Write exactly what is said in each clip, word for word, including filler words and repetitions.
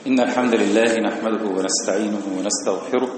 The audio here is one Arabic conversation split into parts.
إن الحمد لله نحمده ونستعينه ونستغفره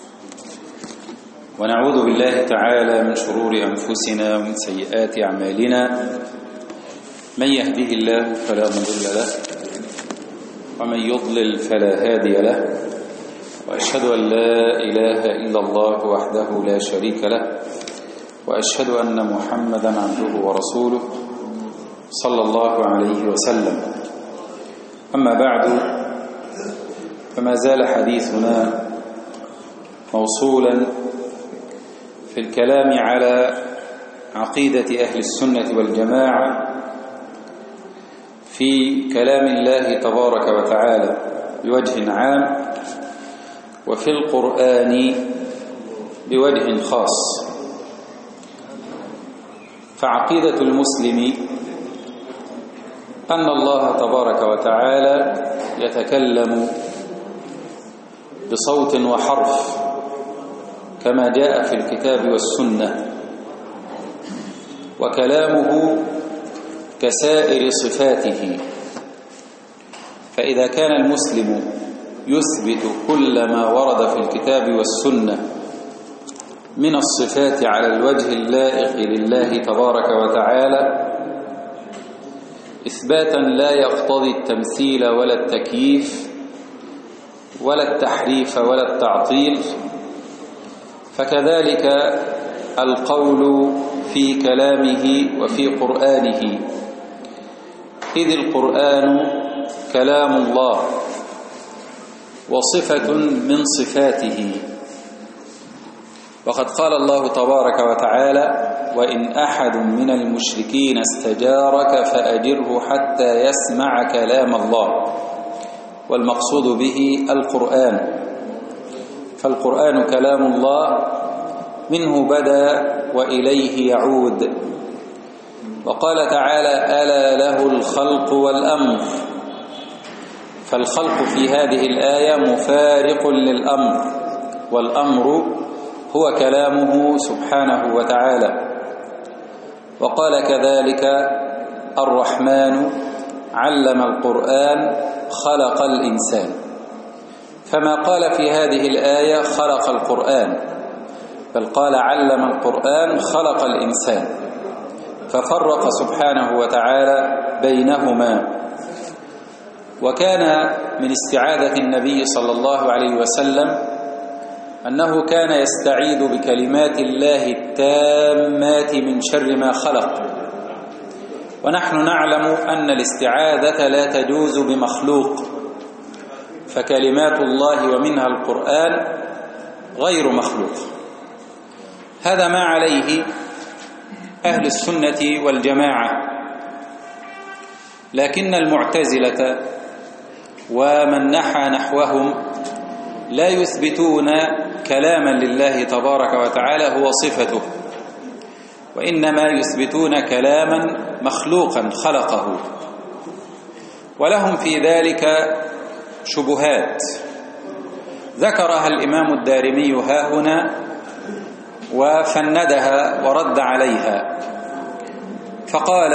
ونعوذ بالله تعالى من شرور أنفسنا ومن سيئات أعمالنا. من يهده الله فلا مضل له ومن يضلل فلا هادي له، وأشهد أن لا إله إلا الله وحده لا شريك له، وأشهد أن محمدا عبده ورسوله صلى الله عليه وسلم. أما بعد، فما زال حديثنا موصولا في الكلام على عقيدة أهل السنة والجماعة في كلام الله تبارك وتعالى بوجه عام، وفي القرآن بوجه خاص. فعقيدة المسلم أن الله تبارك وتعالى يتكلم بصوت وحرف كما جاء في الكتاب والسنة، وكلامه كسائر صفاته. فإذا كان المسلم يثبت كل ما ورد في الكتاب والسنة من الصفات على الوجه اللائق لله تبارك وتعالى إثباتا لا يقتضي التمثيل ولا التكييف ولا التحريف ولا التعطيل، فكذلك القول في كلامه وفي قرآنه، إذ القرآن كلام الله وصفة من صفاته. وقد قال الله تبارك وتعالى: وإن أحد من المشركين استجارك فأجره حتى يسمع كلام الله. والمقصود به القرآن، فالقرآن كلام الله، منه بدأ وإليه يعود. وقال تعالى: ألا له الخلق والأمر. فالخلق في هذه الآية مفارق للأمر، والأمر هو كلامه سبحانه وتعالى. وقال كذلك: الرحمن علم القرآن خلق الإنسان. فما قال في هذه الآية خلق القرآن، بل قال علم القرآن خلق الإنسان، ففرق سبحانه وتعالى بينهما. وكان من استعاذة النبي صلى الله عليه وسلم أنه كان يستعيذ بكلمات الله التامات من شر ما خلق. ونحن نعلم أن الاستعاذة لا تجوز بمخلوق، فكلمات الله ومنها القرآن غير مخلوق. هذا ما عليه أهل السنة والجماعة. لكن المعتزلة ومن نحى نحوهم لا يثبتون كلاما لله تبارك وتعالى هو صفته، وإنما يثبتون كلاما مخلوقا خلقه، ولهم في ذلك شبهات ذكرها الإمام الدارمي هاهنا وفندها ورد عليها. فقال: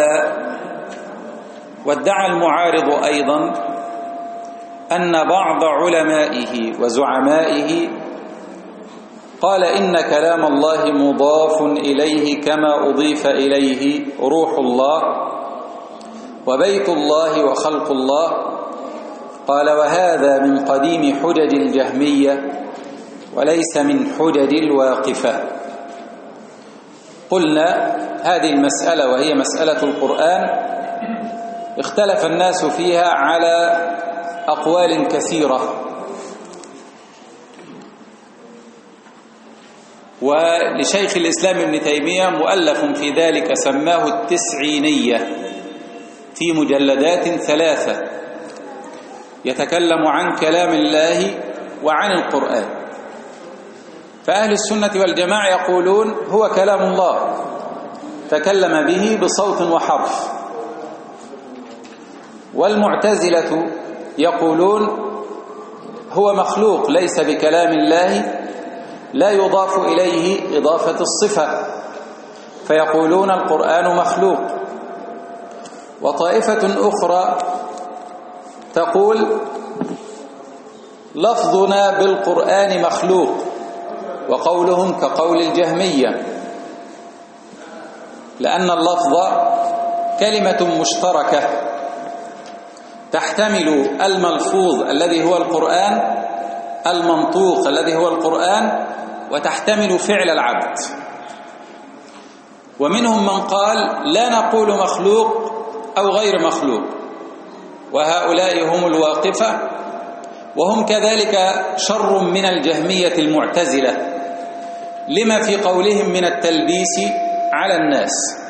وادعى المعارض أيضا أن بعض علمائه وزعمائه قال إن كلام الله مضاف إليه كما أضيف إليه روح الله وبيت الله وخلق الله. قال: وهذا من قديم حجج الجهمية وليس من حجج الواقفة. قلنا هذه المسألة وهي مسألة القرآن اختلف الناس فيها على أقوال كثيرة، ولشيخ الإسلام ابن تيمية مؤلف في ذلك سماه التسعينية في مجلدات ثلاثة يتكلم عن كلام الله وعن القرآن. فأهل السنة والجماعة يقولون هو كلام الله تكلم به بصوت وحرف، والمعتزلة يقولون هو مخلوق ليس بكلام الله، لا يضاف إليه إضافة الصفة، فيقولون القرآن مخلوق. وطائفة أخرى تقول لفظنا بالقرآن مخلوق، وقولهم كقول الجهمية، لأن اللفظ كلمة مشتركة تحتمل الملفوظ الذي هو القرآن، المنطوق الذي هو القرآن، وتحتمل فعل العبد. ومنهم من قال لا نقول مخلوق أو غير مخلوق، وهؤلاء هم الواقفة، وهم كذلك شر من الجهمية المعتزلة لما في قولهم من التلبيس على الناس.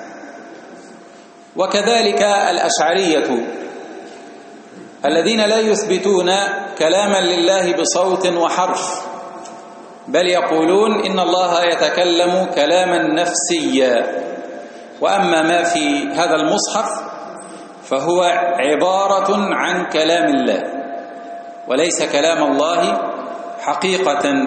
وكذلك الأشعرية الذين لا يثبتون كلاما لله بصوت وحرف، بل يقولون إن الله يتكلم كلاما نفسيا، وأما ما في هذا المصحف فهو عبارة عن كلام الله وليس كلام الله حقيقة.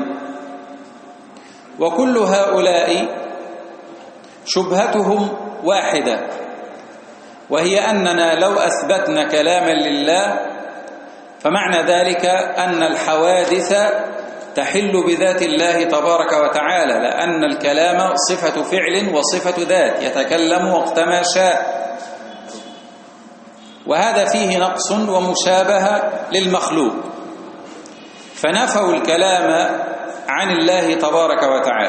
وكل هؤلاء شبهتهم واحدة، وهي أننا لو أثبتنا كلاما لله فمعنى ذلك أن الحوادث تحل بذات الله تبارك وتعالى، لأن الكلام صفة فعل وصفة ذات، يتكلم وقتما شاء، وهذا فيه نقص ومشابهة للمخلوق، فنفوا الكلام عن الله تبارك وتعالى.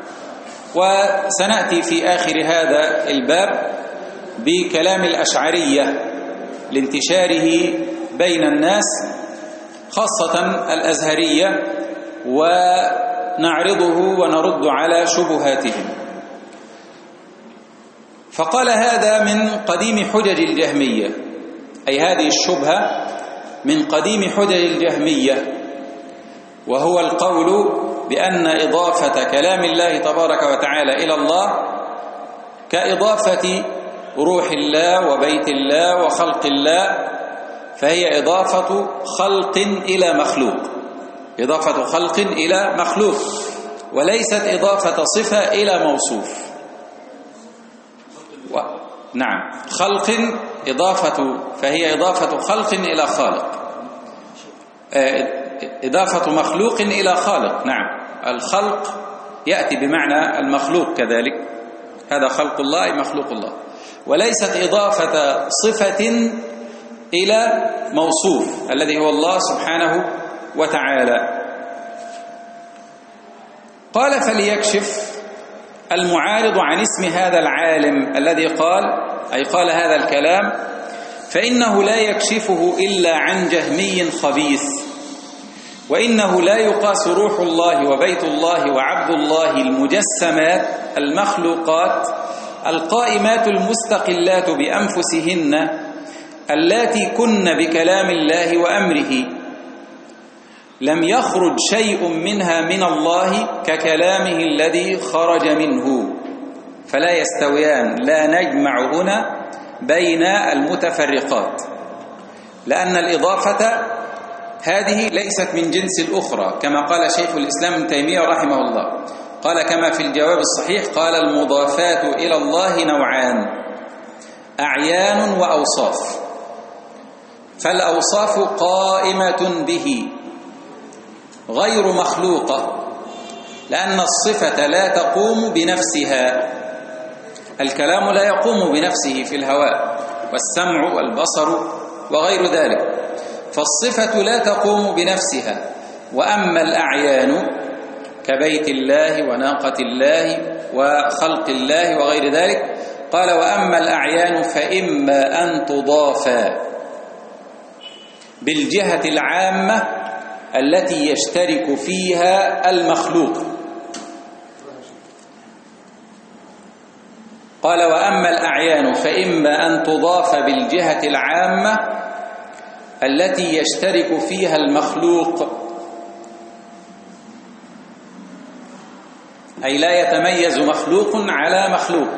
وسنأتي في آخر هذا الباب بكلام الأشعرية لانتشاره بين الناس خاصة الأزهرية، ونعرضه ونرد على شبهاتهم. فقال هذا من قديم حجج الجهمية، أي هذه الشبهة من قديم حجج الجهمية، وهو القول بأن إضافة كلام الله تبارك وتعالى إلى الله كإضافة روح الله وبيت الله وخلق الله، فهي إضافة خلق إلى مخلوق، إضافة خلق إلى مخلوق، وليست إضافة صفة إلى موصوف. و... نعم، خلق إضافة، فهي إضافة خلق إلى خالق، إضافة مخلوق إلى خالق. نعم، الخلق يأتي بمعنى المخلوق كذلك، هذا خلق الله أي مخلوق الله، وليست إضافة صفة إلى موصوف الذي هو الله سبحانه وتعالى. قال فليكشف المعارض عن اسم هذا العالم الذي قال، أي قال هذا الكلام، فإنه لا يكشفه إلا عن جهمي خبيث، وإنه لا يقاس روح الله وبيت الله وعبد الله المجسمات المخلوقات القائمات المستقلات بأنفسهن اللاتي كن بكلام الله وأمره، لم يخرج شيء منها من الله ككلامه الذي خرج منه، فلا يستويان، لا نجمع هنا بين المتفرقات، لأن الإضافة هذه ليست من جنس الأخرى، كما قال شيخ الإسلام ابن تيمية رحمه الله، قال كما في الجواب الصحيح، قال المضافات إلى الله نوعان، أعيان وأوصاف، فالأوصاف قائمة به غير مخلوقة، لأن الصفة لا تقوم بنفسها، الكلام لا يقوم بنفسه في الهواء والسمع والبصر وغير ذلك، فالصفة لا تقوم بنفسها. وأما الأعيان كبيت الله وناقة الله وخلق الله وغير ذلك، قال وأما الأعيان فإما أن تضافا بالجهة العامة التي يشترك فيها المخلوق، قال وأما الأعيان فإما أن تضاف بالجهة العامة التي يشترك فيها المخلوق، أي لا يتميز مخلوق على مخلوق،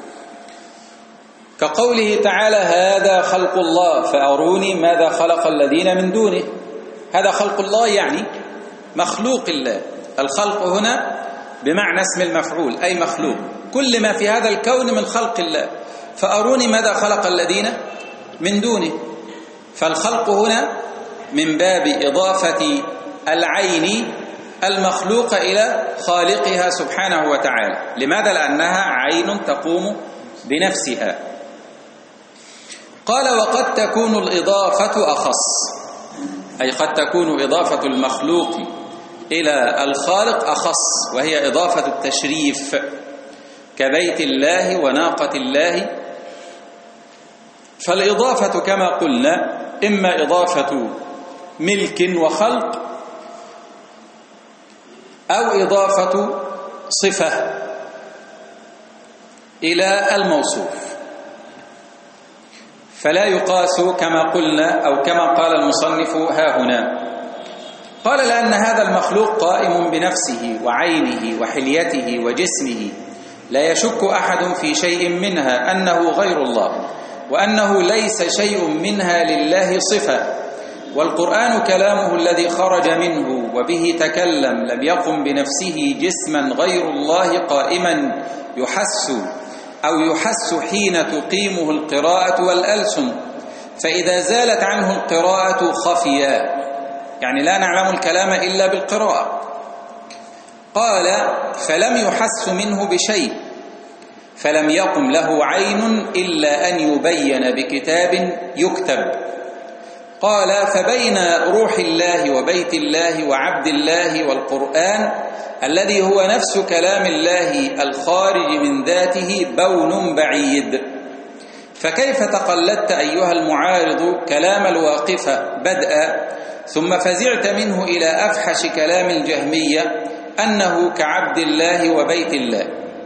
كقوله تعالى هذا خلق الله فأروني ماذا خلق الذين من دونه، هذا خلق الله يعني مخلوق الله، الخلق هنا بمعنى اسم المفعول أي مخلوق، كل ما في هذا الكون من خلق الله، فأروني ماذا خلق الذين من دونه، فالخلق هنا من باب إضافة العين المخلوقة إلى خالقها سبحانه وتعالى. لماذا؟ لأنها عين تقوم بنفسها. قال وقد تكون الإضافة أخص، أي قد تكون إضافة المخلوق إلى الخالق أخص، وهي إضافة التشريف كبيت الله وناقة الله. فالإضافة كما قلنا إما إضافة ملك وخلق أو إضافة صفة إلى الموصوف، فلا يقاس كما قلنا أو كما قال المصنف ها هنا. قال لأن هذا المخلوق قائم بنفسه وعينه وحليته وجسمه، لا يشك أحد في شيء منها أنه غير الله، وأنه ليس شيء منها لله صفة. والقرآن كلامه الذي خرج منه وبه تكلم لم يقم بنفسه جسما غير الله قائما يحس أو يحس حين تقيمه القراءة والألسن، فإذا زالت عنه القراءة خفيا، يعني لا نعلم الكلام إلا بالقراءة. قال فلم يحس منه بشيء، فلم يقم له عين إلا أن يبين بكتاب يكتب. قال فبين روح الله وبيت الله وعبد الله والقرآن الذي هو نفس كلام الله الخارج من ذاته بون بعيد. فكيف تقلدت أيها المعارض كلام الواقفة بدءا، ثم فزعت منه إلى أفحش كلام الجهمية أنه كعبد الله وبيت الله.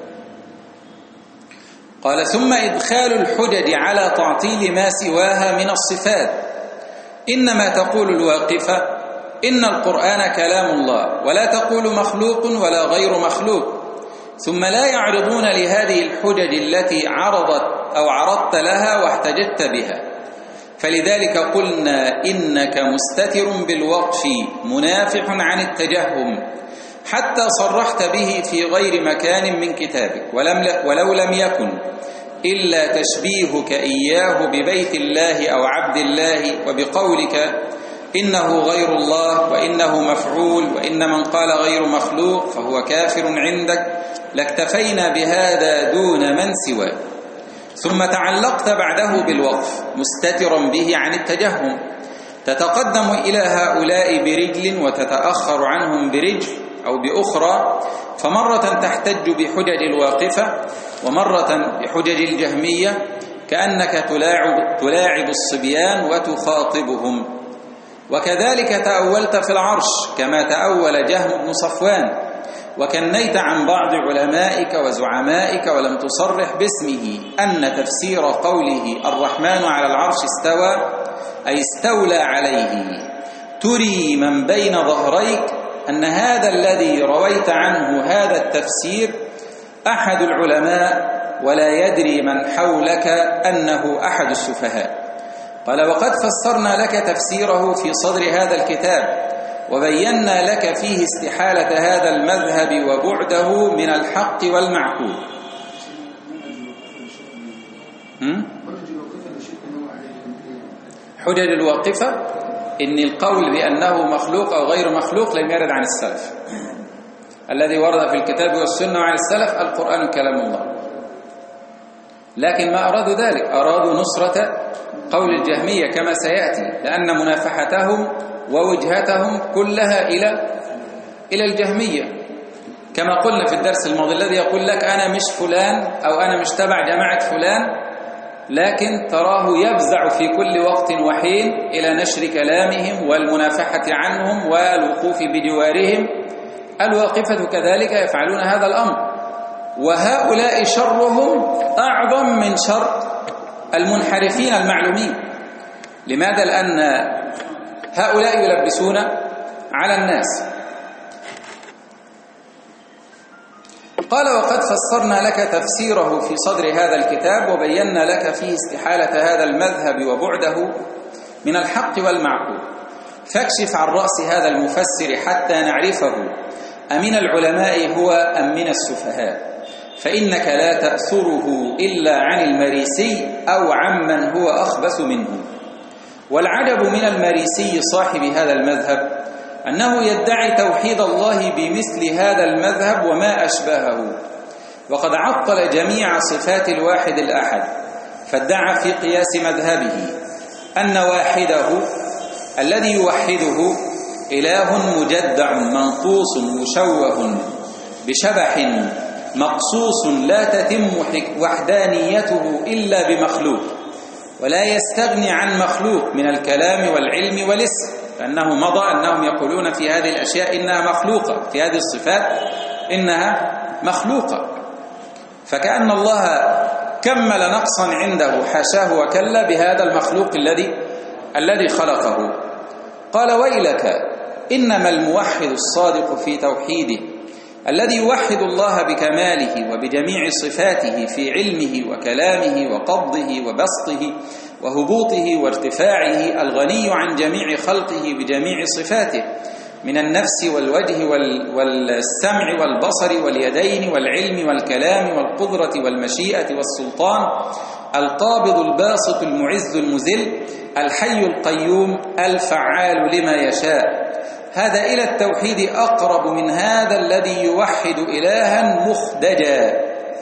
قال ثم إدخال الحجج على تعطيل ما سواها من الصفات. إنما تقول الواقفة إن القرآن كلام الله، ولا تقول مخلوق ولا غير مخلوق، ثم لا يعرضون لهذه الحجج التي عرضت أو عرضت لها واحتججت بها. فلذلك قلنا إنك مستتر بالوقف منافح عن التجهم، حتى صرحت به في غير مكان من كتابك، ولم ولو لم يكن إلا تشبيهك إياه ببيت الله أو عبد الله، وبقولك إنه غير الله وإنه مفعول وإن من قال غير مخلوق فهو كافر عندك، لاكتفينا بهذا دون من سواه. ثم تعلقت بعده بالوقف مستترا به عن التجهم، تتقدم إلى هؤلاء برجل وتتأخر عنهم برجل أو بأخرى، فمرة تحتج بحجج الواقفة ومرة بحجج الجهمية، كأنك تلاعب, تلاعب الصبيان وتخاطبهم. وكذلك تأولت في العرش كما تأول جهم بن صفوان، وكنيت عن بعض علمائك وزعمائك ولم تصرح باسمه أن تفسير قوله الرحمن على العرش استوى أي استولى عليه تري من بين ظهريك أن هذا الذي رويت عنه هذا التفسير أحد العلماء ولا يدري من حولك أنه أحد السفهاء. قال وقد فسرنا لك تفسيره في صدر هذا الكتاب، وبينا لك فيه استحالة هذا المذهب وبعده من الحق والمعقول. حجج الواقفة إن القول بأنه مخلوق أو غير مخلوق لم يرد عن السلف. الذي ورد في الكتاب والسنة عن السلف القرآن كلام الله، لكن ما أرادوا ذلك، أرادوا نصرة قول الجهمية كما سيأتي، لأن منافحتهم ووجهتهم كلها إلى إلى الجهمية. كما قلنا في الدرس الماضي الذي يقول لك أنا مش فلان أو أنا مش تبع جماعة فلان، لكن تراه يفزع في كل وقت وحين إلى نشر كلامهم والمنافحة عنهم والوقوف بجوارهم. الواقفة كذلك يفعلون هذا الأمر، وهؤلاء شرهم أعظم من شر المنحرفين المعلومين. لماذا؟ لأن هؤلاء يلبسون على الناس. قال وقد فسرنا لك تفسيره في صدر هذا الكتاب، وبينا لك فيه استحالة هذا المذهب وبعده من الحق والمعقول، فاكشف عن رأس هذا المفسر حتى نعرفه أمن العلماء هو أم من السفهاء، فإنك لا تأثره إلا عن المريسي أو عمن هو أخبث منه. والعجب من المريسي صاحب هذا المذهب أنه يدعي توحيد الله بمثل هذا المذهب وما أشبهه، وقد عطل جميع صفات الواحد الأحد، فادعى في قياس مذهبه أن واحده الذي يوحده إله مجدع منقوص مشوه بشبح مقصوص لا تتم وحدانيته إلا بمخلوق، ولا يستغني عن مخلوق من الكلام والعلم والاسم، لأنه مضى أنهم يقولون في هذه الأشياء إنها مخلوقة، في هذه الصفات إنها مخلوقة، فكأن الله كمل نقصا عنده حاشاه وكلا بهذا المخلوق الذي الذي خلقه. قال ويلك، إنما الموحد الصادق في توحيده الذي يوحد الله بكماله وبجميع صفاته في علمه وكلامه وقبضه وبسطه وهبوطه وارتفاعه، الغني عن جميع خلقه بجميع صفاته من النفس والوجه والسمع والبصر واليدين والعلم والكلام والقدرة والمشيئة والسلطان، القابض الباسط المعز المذل، الحي القيوم الفعال لما يشاء. هذا إلى التوحيد أقرب من هذا الذي يوحد إلها مخدجا.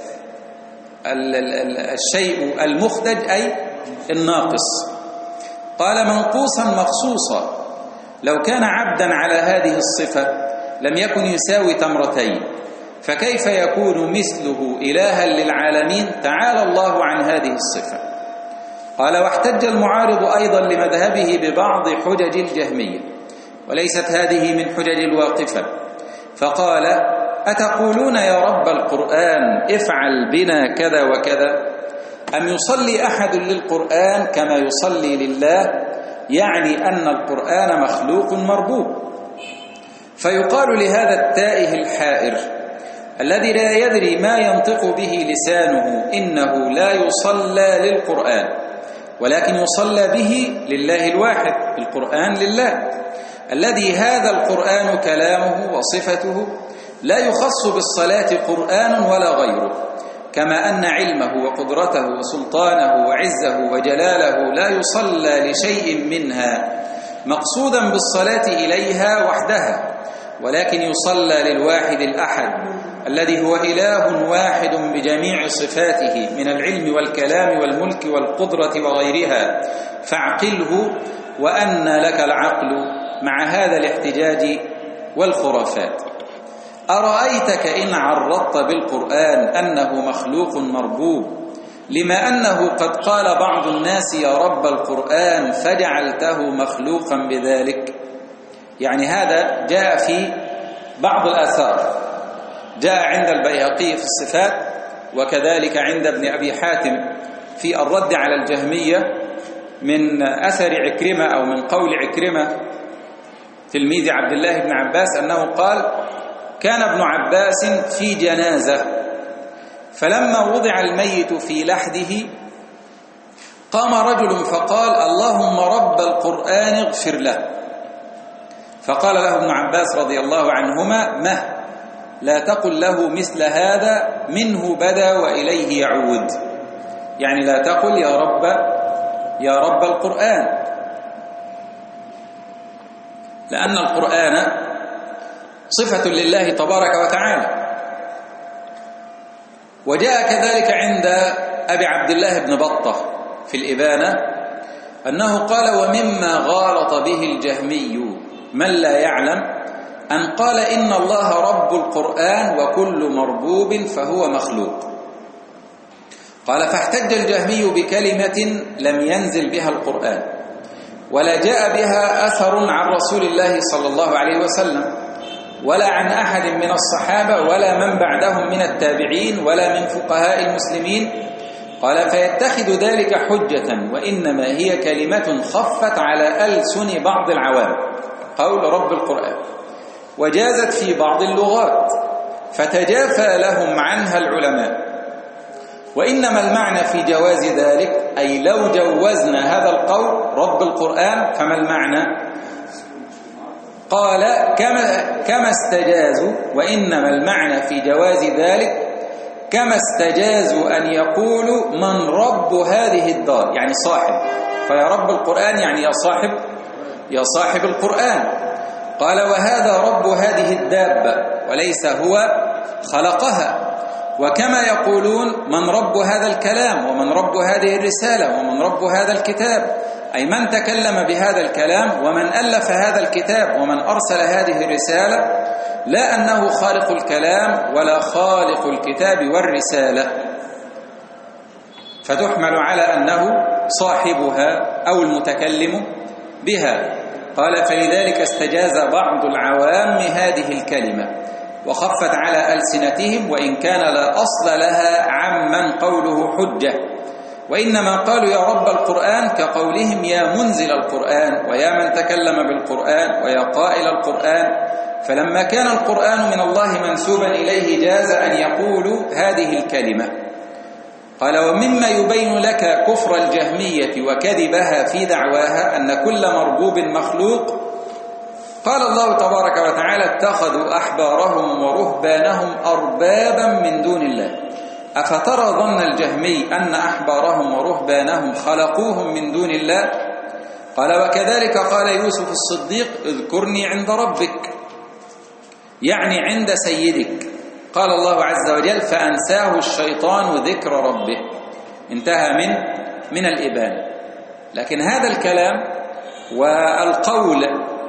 الشيء المخدج أي الناقص. قال منقوصا مخصوصا، لو كان عبدا على هذه الصفة لم يكن يساوي تمرتين، فكيف يكون مثله إلها للعالمين؟ تعالى الله عن هذه الصفة. قال واحتج المعارض أيضا لمذهبه ببعض حجج الجهمية، وليست هذه من حجج الواقفة، فقال أتقولون يا رب القرآن افعل بنا كذا وكذا؟ أم يصلي أحد للقرآن كما يصلي لله؟ يعني أن القرآن مخلوق مربوب. فيقال لهذا التائه الحائر الذي لا يدري ما ينطق به لسانه إنه لا يصلى للقرآن، ولكن يصلى به لله الواحد، القرآن لله الذي هذا القرآن كلامه وصفته، لا يخص بالصلاة قرآن ولا غيره، كما أن علمه وقدرته وسلطانه وعزه وجلاله لا يصلى لشيء منها مقصودا بالصلاة إليها وحدها، ولكن يصلى للواحد الأحد الذي هو إله واحد بجميع صفاته من العلم والكلام والملك والقدرة وغيرها. فاعقله وأن لك العقل مع هذا الاحتجاج والخرافات. أرأيتك إن عرضت بالقرآن أنه مخلوق مربوب، لما أنه قد قال بعض الناس يا رب القرآن فجعلته مخلوقا بذلك. يعني هذا جاء في بعض الآثار، جاء عند البيهقي في الصفات، وكذلك عند ابن أبي حاتم في الرد على الجهمية من أثر عكرمة أو من قول عكرمة تلميذ عبد الله بن عباس أنه قال كان ابن عباس في جنازة، فلما وضع الميت في لحده قام رجل فقال اللهم رب القرآن اغفر له، فقال له ابن عباس رضي الله عنهما مه، لا تقل له مثل هذا، منه بدا وإليه يعود. يعني لا تقل يا رب يا رب القرآن، لأن القرآن صفة لله تبارك وتعالى. وجاء كذلك عند أبي عبد الله بن بطة في الإبانة أنه قال ومما غالط به الجهمي من لا يعلم أن قال إن الله رب القرآن وكل مربوب فهو مخلوق. قال فاحتج الجهمي بكلمة لم ينزل بها القرآن ولا جاء بها أثر عن رسول الله صلى الله عليه وسلم ولا عن أحد من الصحابة ولا من بعدهم من التابعين ولا من فقهاء المسلمين. قال فيتخذ ذلك حجة، وإنما هي كلمة خفت على ألسن بعض العوام قول رب القرآن، وجازت في بعض اللغات فتجافى لهم عنها العلماء. وإنما المعنى في جواز ذلك أي لو جوزنا هذا القول رب القرآن فما المعنى؟ قال كما, كما استجازوا، وإنما المعنى في جواز ذلك كما استجازوا أن يقولوا من رب هذه الدار، يعني صاحب، فيا رب القرآن يعني يا صاحب يا صاحب القرآن. قال وهذا رب هذه الدابة وليس هو خلقها. وكما يقولون من رب هذا الكلام ومن رب هذه الرسالة ومن رب هذا الكتاب، أي من تكلم بهذا الكلام ومن ألف هذا الكتاب ومن أرسل هذه الرسالة، لا أنه خالق الكلام ولا خالق الكتاب والرسالة، فتحمل على أنه صاحبها أو المتكلم بها. قال فلذلك استجاز بعض العوام هذه الكلمة وخفت على ألسنتهم، وإن كان لا أصل لها عمن قوله حجة، وإنما قالوا يا رب القرآن كقولهم يا منزل القرآن ويا من تكلم بالقرآن ويا قائل القرآن. فلما كان القرآن من الله منسوبا إليه جاز أن يقولوا هذه الكلمة. قال ومما يبين لك كفر الجهمية وكذبها في دعواها أن كل مربوب مخلوق، قال الله تبارك وتعالى اتخذوا أحبارهم ورهبانهم أربابا من دون الله. أفترى ظن الجهمي أن أحبارهم ورهبانهم خلقوهم من دون الله؟ قال وكذلك قال يوسف الصديق اذكرني عند ربك، يعني عند سيدك. قال الله عز وجل فأنساه الشيطان ذكر ربه، انتهى من من الإبانة. لكن هذا الكلام والقول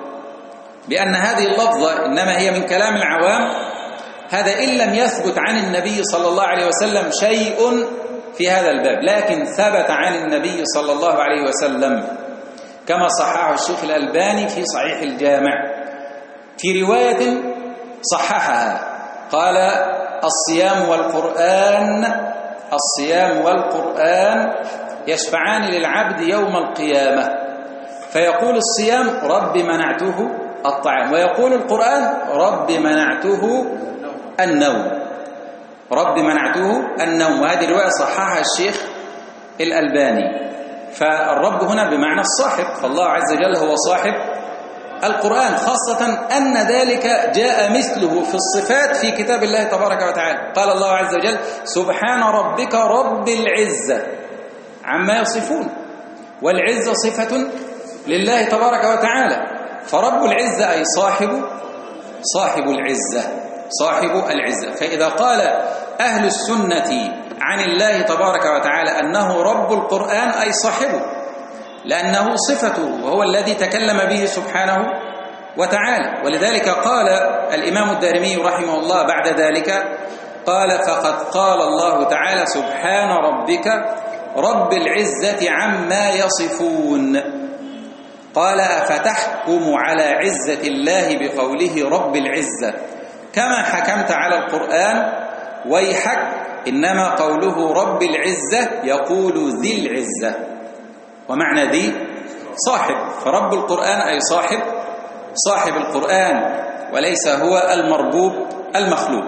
بأن هذه اللفظة إنما هي من كلام العوام، هذا إن لم يثبت عن النبي صلى الله عليه وسلم شيء في هذا الباب، لكن ثبت عن النبي صلى الله عليه وسلم كما صححه الشيخ الألباني في صحيح الجامع في رواية صححها، قال الصيام والقرآن الصيام والقرآن يشفعان للعبد يوم القيامة، فيقول الصيام رب منعته الطعام، ويقول القرآن رب منعته النوم رب منعته النوم. وهذه الرواية صححها الشيخ الألباني. فالرب هنا بمعنى الصاحب، فالله عز وجل هو صاحب القرآن، خاصة أن ذلك جاء مثله في الصفات في كتاب الله تبارك وتعالى. قال الله عز وجل سبحان ربك رب العزة عما يصفون، والعزة صفة لله تبارك وتعالى، فرب العزة أي صاحب صاحب العزة صاحب العزة. فإذا قال أهل السنة عن الله تبارك وتعالى أنه رب القرآن أي صاحبه، لأنه صفته وهو الذي تكلم به سبحانه وتعالى. ولذلك قال الإمام الدارمي رحمه الله بعد ذلك قال فقد قال الله تعالى سبحان ربك رب العزة عما يصفون. قال أفتحكم على عزة الله بقوله رب العزة كما حكمت على القرآن؟ ويحك، إنما قوله رب العزة يقول ذي العزة، ومعنى ذي صاحب، فرب القرآن أي صاحب صاحب القرآن وليس هو المربوب المخلوق.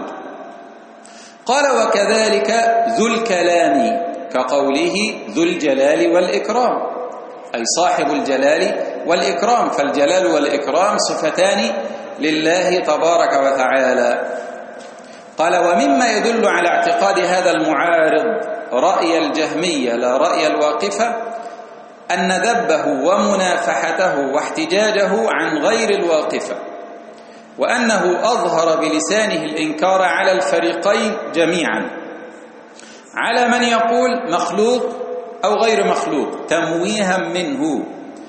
قال وكذلك ذو الكلام كقوله ذو الجلال والإكرام، أي صاحب الجلال والإكرام، فالجلال والإكرام صفتان لله تبارك وتعالى. قال ومما يدل على اعتقاد هذا المعارض رأي الجهمية لا رأي الواقفة أن ذبه ومنافحته واحتجاجه عن غير الواقفة، وأنه أظهر بلسانه الإنكار على الفريقين جميعا، على من يقول مخلوق أو غير مخلوق تمويها منه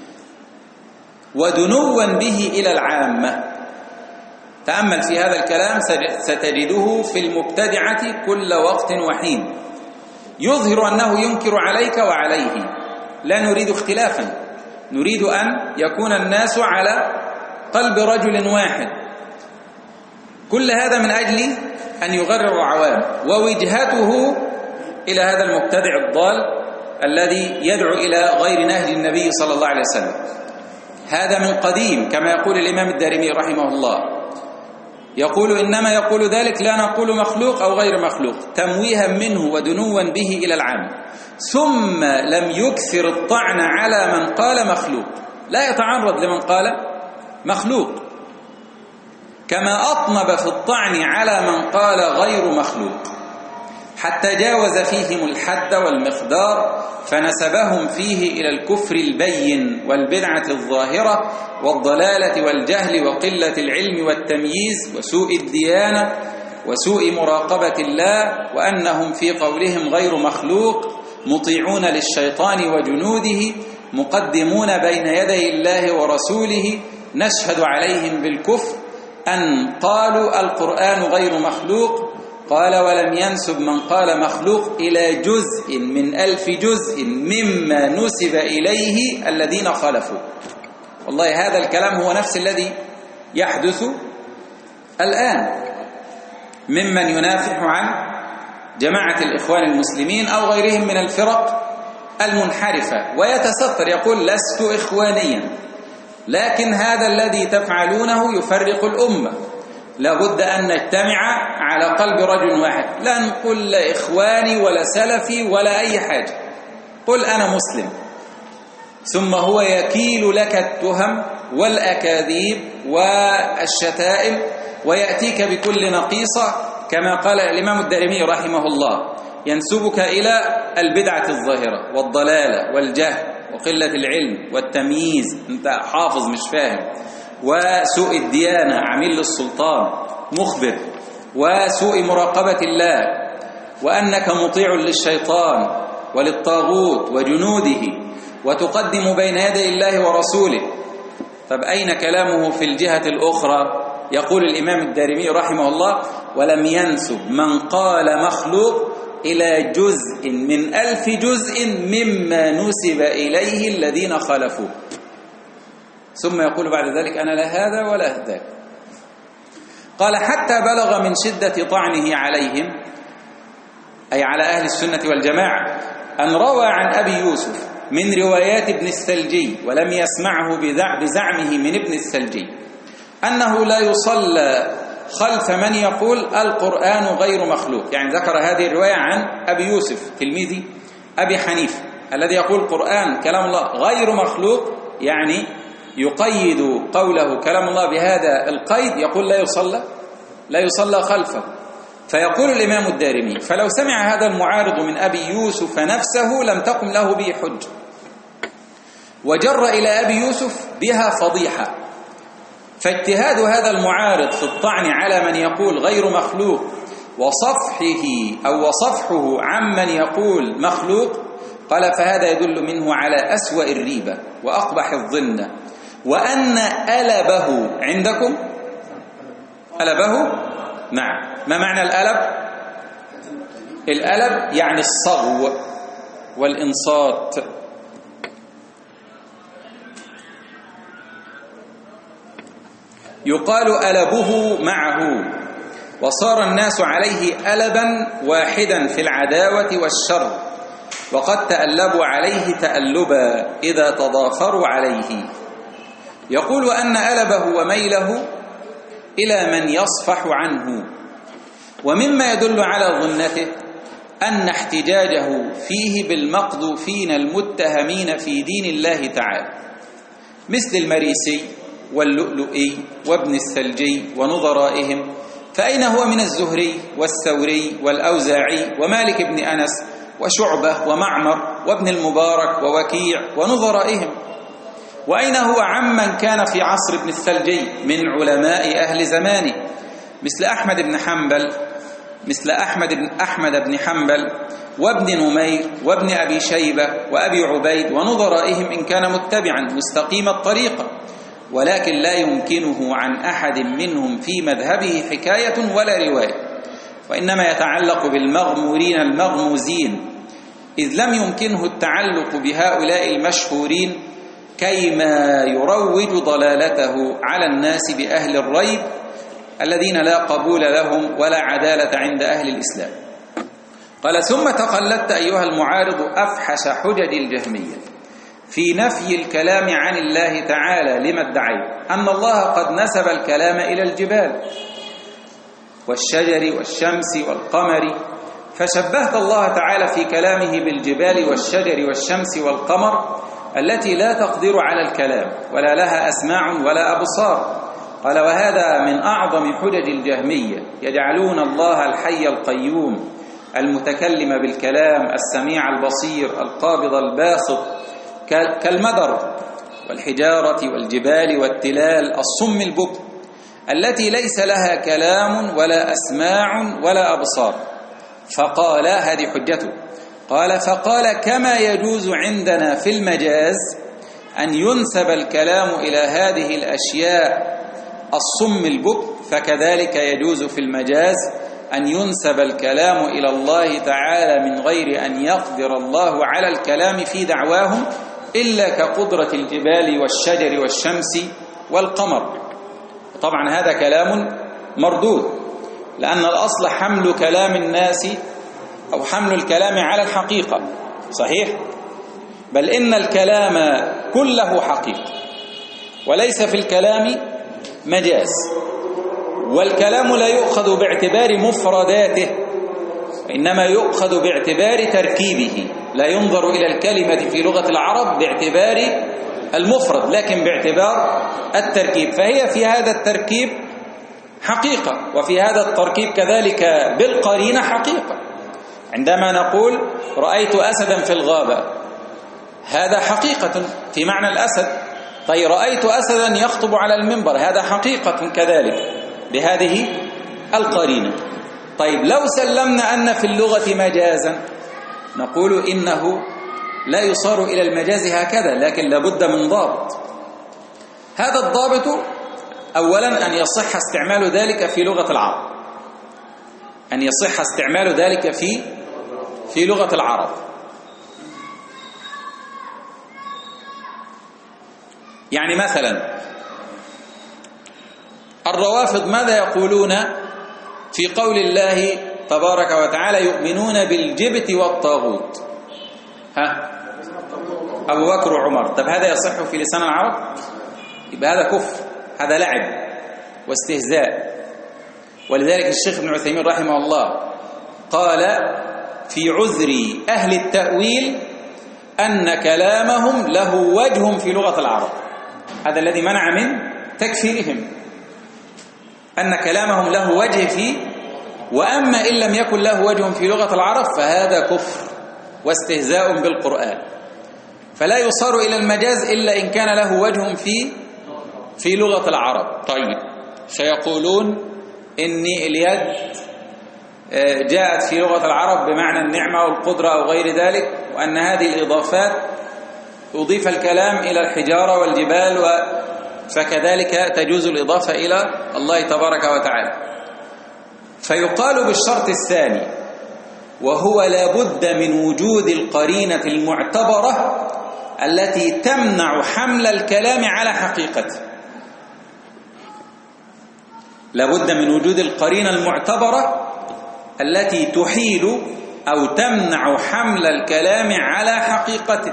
ودنوا به إلى العامة. تأمل في هذا الكلام ستجده في المبتدعة كل وقت وحين، يظهر أنه ينكر عليك وعليه، لا نريد اختلافا، نريد أن يكون الناس على قلب رجل واحد. كل هذا من أجل أن يغرر عوام، ووجهته إلى هذا المبتدع الضال الذي يدعو إلى غير نهج النبي صلى الله عليه وسلم. هذا من قديم، كما يقول الإمام الدارمي رحمه الله، يقول إنما يقول ذلك لا نقول مخلوق أو غير مخلوق تمويها منه ودنوا به إلى العام، ثم لم يكثر الطعن على من قال مخلوق، لا يتعرض لمن قال مخلوق، كما أطنب في الطعن على من قال غير مخلوق، حتى جاوز فيهم الحد والمقدار فنسبهم فيه إلى الكفر البين والبدعة الظاهرة والضلالة والجهل وقلة العلم والتمييز وسوء الديانة وسوء مراقبة الله، وأنهم في قولهم غير مخلوق مطيعون للشيطان وجنوده مقدمون بين يدي الله ورسوله. نشهد عليهم بالكفر أن قالوا القرآن غير مخلوق. قال ولم ينسب من قال مخلوق إلى جزء من ألف جزء مما نسب إليه الذين خالفوا. والله هذا الكلام هو نفس الذي يحدث الآن ممن ينافح عن جماعة الإخوان المسلمين أو غيرهم من الفرق المنحرفة ويتستر يقول لست إخوانيا، لكن هذا الذي تفعلونه يفرق الأمة. لابد أن نجتمع على قلب رجل واحد، لا نقول لا إخواني ولا سلفي ولا أي حاجة، قل أنا مسلم. ثم هو يكيل لك التهم والأكاذيب والشتائم ويأتيك بكل نقيصة، كما قال الإمام الدارمي رحمه الله ينسبك إلى البدعة الظاهرة والضلالة والجهل وقلة العلم والتمييز، أنت حافظ مش فاهم، وسوء الديانة عميل للسلطان مخبر، وسوء مراقبة الله، وأنك مطيع للشيطان وللطاغوت وجنوده وتقدم بين يدي الله ورسوله. طب أين كلامه في الجهة الأخرى؟ يقول الإمام الدارمي رحمه الله ولم ينسب من قال مخلوق إلى جزء من ألف جزء مما نسب إليه الذين خالفوه. ثم يقول بعد ذلك أنا لا هذا ولا ذاك. قال حتى بلغ من شدة طعنه عليهم، أي على أهل السنة والجماعة، أن روى عن أبي يوسف من روايات ابن الثلجي ولم يسمعه بزعمه من ابن الثلجي أنه لا يصلى خلف من يقول القرآن غير مخلوق. يعني ذكر هذه الرواية عن أبي يوسف تلميذ أبي حنيفة الذي يقول القرآن كلام الله غير مخلوق، يعني يقيد قوله كلام الله بهذا القيد، يقول لا يصلى لا يصلى خلفه. فيقول الإمام الدارمي فلو سمع هذا المعارض من أبي يوسف نفسه لم تقم له به حجة، وجر إلى أبي يوسف بها فضيحة. فاجتهاد هذا المعارض في الطعن على من يقول غير مخلوق وصفحه أو وصفحه عمن يقول مخلوق، قال فهذا يدل منه على أسوأ الريبة وأقبح الظن، وأن ألبه عندكم ألبه. نعم، ما معنى الألب؟ الألب يعني الصغو والإنصات. يقال ألبه معه، وصار الناس عليه ألبا واحدا في العداوة والشر، وقد تألبوا عليه تألبا إذا تضافروا عليه. يقول أن ألبه وميله إلى من يصفح عنه. ومما يدل على ظنته أن احتجاجه فيه بالمقذوفين المتهمين في دين الله تعالى مثل المريسي واللؤلؤي وابن الثلجي ونظرائهم، فأين هو من الزهري والثوري والأوزاعي ومالك بن أنس وشعبة ومعمر وابن المبارك ووكيع ونظرائهم؟ وأين هو عمن كان في عصر ابن الثلجي من علماء أهل زمانه مثل أحمد بن حنبل مثل أحمد بن أحمد بن حنبل وابن نمير وابن أبي شيبة وأبي عبيد ونظرائهم إن كان متبعا مستقيم الطريقة، ولكن لا يمكنه عن أحد منهم في مذهبه حكاية ولا رواية، وإنما يتعلق بالمغمورين المغموزين، إذ لم يمكنه التعلق بهؤلاء المشهورين كيما يروج ضلالته على الناس بأهل الريب الذين لا قبول لهم ولا عدالة عند أهل الإسلام. قال ثم تقلدت أيها المعارض أفحش حجج الجهمية في نفي الكلام عن الله تعالى لما ادعيت أن الله قد نسب الكلام إلى الجبال والشجر والشمس والقمر، فشبهت الله تعالى في كلامه بالجبال والشجر والشمس والقمر التي لا تقدر على الكلام ولا لها أسماع ولا أبصار. قال وهذا من أعظم حجج الجهمية، يجعلون الله الحي القيوم المتكلم بالكلام، السميع البصير، القابض الباسط، كالمدر والحجارة والجبال والتلال، الصم البكم التي ليس لها كلام ولا أسماع ولا أبصار. فقال، هذه حجته، قال فقال كما يجوز عندنا في المجاز أن ينسب الكلام إلى هذه الأشياء الصم البكم، فكذلك يجوز في المجاز أن ينسب الكلام إلى الله تعالى من غير أن يقدر الله على الكلام في دعواهم إلا كقدرة الجبال والشجر والشمس والقمر. طبعا هذا كلام مردود، لأن الأصل حمل كلام الناس أو حمل الكلام على الحقيقة، صحيح؟ بل إن الكلام كله حقيقة وليس في الكلام مجاز، والكلام لا يؤخذ باعتبار مفرداته، إنما يؤخذ باعتبار تركيبه. لا ينظر إلى الكلمة في لغة العرب باعتبار المفرد، لكن باعتبار التركيب، فهي في هذا التركيب حقيقة، وفي هذا التركيب كذلك بالقرينة حقيقة. عندما نقول رأيت أسدا في الغابة، هذا حقيقة في معنى الأسد. طيب رأيت أسدا يخطب على المنبر، هذا حقيقة كذلك بهذه القرينة. طيب لو سلمنا أن في اللغة مجازا، نقول إنه لا يصار إلى المجاز هكذا، لكن لابد من ضابط. هذا الضابط أولا أن يصح استعمال ذلك في لغة العرب، أن يصح استعمال ذلك في في لغة العرب. يعني مثلا الروافض ماذا يقولون في قول الله تبارك وتعالى يؤمنون بالجبت والطاغوت؟ ها أبو بكر وعمر. طب هذا يصح في لسان العرب؟ يبقى هذا كفر، هذا لعب واستهزاء. ولذلك الشيخ ابن عثيمين رحمه الله قال في عذر أهل التأويل أن كلامهم له وجه في لغة العرب، هذا الذي منع من تكفيرهم، أن كلامهم له وجه فيه، وأما إن لم يكن له وجه في لغة العرب فهذا كفر واستهزاء بالقرآن، فلا يصار إلى المجاز إلا إن كان له وجه في في لغة العرب. طيب سيقولون إن اليد جاءت في لغة العرب بمعنى النعمة والقدرة أو غير ذلك، وأن هذه الإضافات أضيف الكلام إلى الحجارة والجبال، و فكذلك تجوز الإضافة إلى الله تبارك وتعالى. فيقال بالشرط الثاني، وهو لابد من وجود القرينة المعتبرة التي تمنع حمل الكلام على حقيقته. لابد من وجود القرينة المعتبرة التي تحيل أو تمنع حمل الكلام على حقيقته.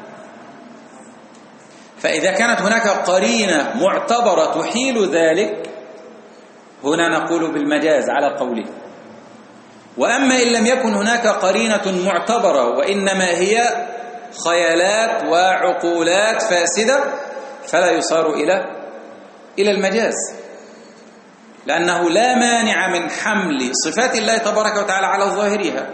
فإذا كانت هناك قرينة معتبرة تحيل ذلك، هنا نقول بالمجاز على قوله. وأما إن لم يكن هناك قرينة معتبرة وإنما هي خيالات وعقولات فاسدة، فلا يصار إلى إلى المجاز، لأنه لا مانع من حمل صفات الله تبارك وتعالى على ظاهرها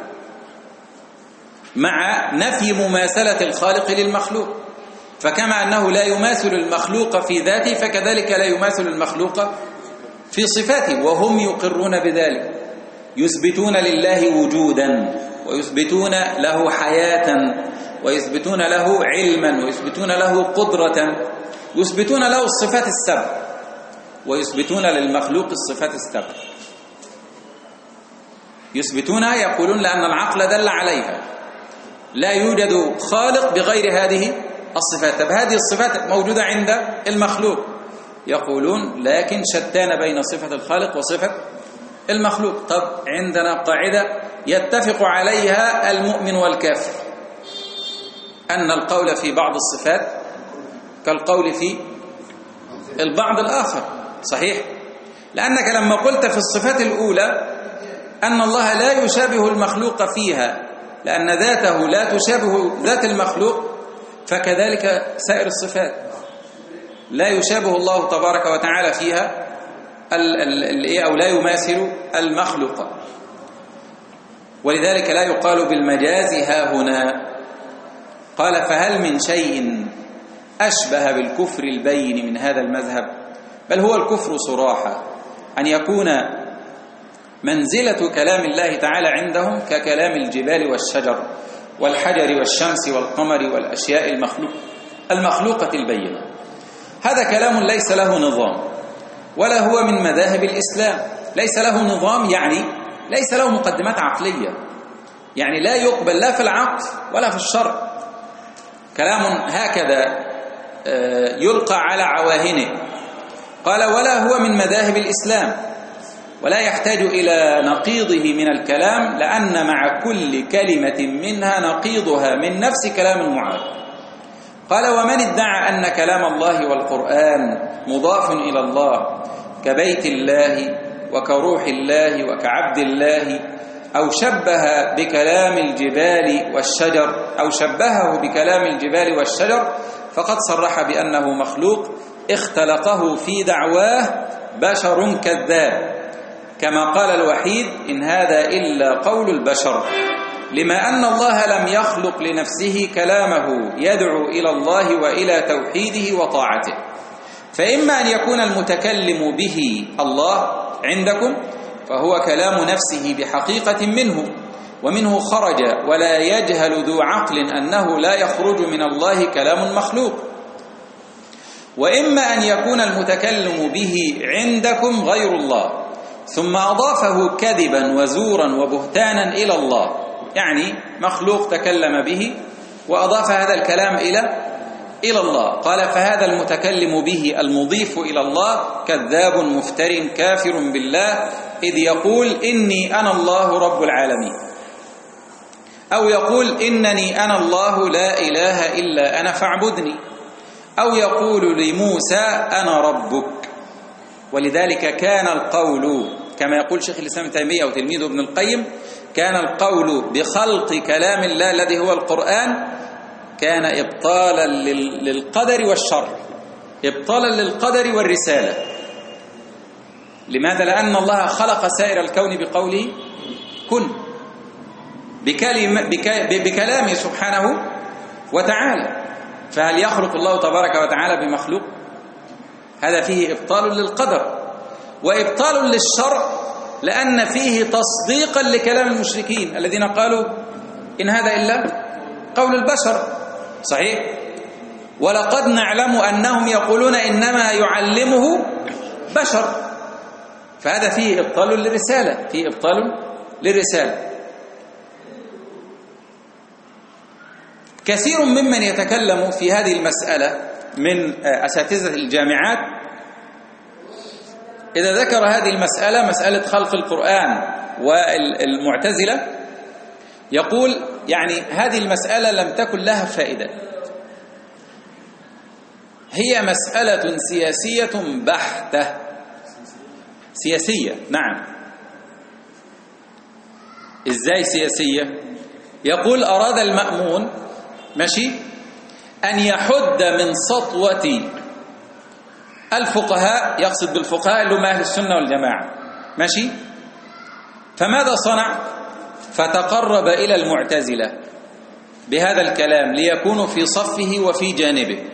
مع نفي مماثلة الخالق للمخلوق. فكما أنه لا يماثل المخلوق في ذاته، فكذلك لا يماثل المخلوق في صفاته، وهم يقرون بذلك، يثبتون لله وجودا، ويثبتون له حياة، ويثبتون له علما، ويثبتون له قدرة، يثبتون له الصفات السبع، ويثبتون للمخلوق الصفات السبع. يثبتونها يقولون لأن العقل دل عليها، لا يوجد خالق بغير هذه الصفات. طب هذه الصفات موجودة عند المخلوق، يقولون لكن شتان بين صفة الخالق وصفة المخلوق. طب عندنا قاعدة يتفق عليها المؤمن والكافر، أن القول في بعض الصفات كالقول في البعض الآخر، صحيح؟ لأنك لما قلت في الصفات الأولى أن الله لا يشابه المخلوق فيها لأن ذاته لا تشابه ذات المخلوق، فكذلك سائر الصفات لا يشابه الله تبارك وتعالى فيها ال ال أو لا يماثل المخلوق. ولذلك لا يقال بالمجاز ها هنا. قال فهل من شيء أشبه بالكفر البين من هذا المذهب؟ بل هو الكفر صراحة، أن يكون منزلة كلام الله تعالى عندهم ككلام الجبال والشجر والحجر والشمس والقمر والأشياء المخلوق المخلوقة البينة. هذا كلام ليس له نظام ولا هو من مذاهب الإسلام. ليس له نظام يعني ليس له مقدمات عقلية، يعني لا يقبل لا في العقل ولا في الشرع. كلام هكذا يلقى على عواهنه. قال ولا هو من مذاهب الإسلام، ولا يحتاج إلى نقيضه من الكلام، لأن مع كل كلمة منها نقيضها من نفس كلام المعارض. قال ومن ادعى أن كلام الله والقرآن مضاف إلى الله كبيت الله وكروح الله وكعبد الله، أو شبه بكلام الجبال والشجر أو شبهه بكلام الجبال والشجر، فقد صرح بأنه مخلوق اختلقه في دعواه بشر كذاب، كما قال الوحيد إن هذا إلا قول البشر، لما أن الله لم يخلق لنفسه كلامه يدعو إلى الله وإلى توحيده وطاعته. فإما أن يكون المتكلم به الله عندكم فهو كلام نفسه بحقيقة منه ومنه خرج، ولا يجهل ذو عقل أنه لا يخرج من الله كلام مخلوق. وإما أن يكون المتكلم به عندكم غير الله ثم أضافه كذبا وزورا وبهتانا إلى الله، يعني مخلوق تكلم به وأضاف هذا الكلام إلى إلى الله. قال فهذا المتكلم به المضيف إلى الله كذاب مفتر كافر بالله، إذ يقول إني أنا الله رب العالمين، أو يقول إنني أنا الله لا إله إلا أنا فاعبدني، أو يقول لموسى أنا ربك. ولذلك كان القول كما يقول شيخ الإسلام ابن تيمية وتلميذه ابن القيم، كان القول بخلق كلام الله الذي هو القرآن كان إبطالا للقدر والشرع، إبطالا للقدر والرسالة. لماذا؟ لأن الله خلق سائر الكون بقوله كن، بكلمة بكلامه سبحانه وتعالى. فهل يخلق الله تبارك وتعالى بمخلوق؟ هذا فيه إبطال للقدر وإبطال للشرع، لأن فيه تصديقا لكلام المشركين الذين قالوا إن هذا إلا قول البشر. صحيح؟ ولقد نعلم أنهم يقولون إنما يعلمه بشر، فهذا فيه إبطال للرسالة، فيه إبطال للرسالة. كثير ممن يتكلم في هذه المسألة من أساتذة الجامعات إذا ذكر هذه المسألة، مسألة خلق القرآن والمعتزلة، يقول يعني هذه المسألة لم تكن لها فائدة، هي مسألة سياسية بحتة. سياسية، نعم. إزاي سياسية؟ يقول أراد المأمون ماشي أن يحد من سطوة الفقهاء، يقصد بالفقهاء اللي هم أهل السنة والجماعة، ماشي. فماذا صنع؟ فتقرب إلى المعتزلة بهذا الكلام ليكونوا في صفه وفي جانبه،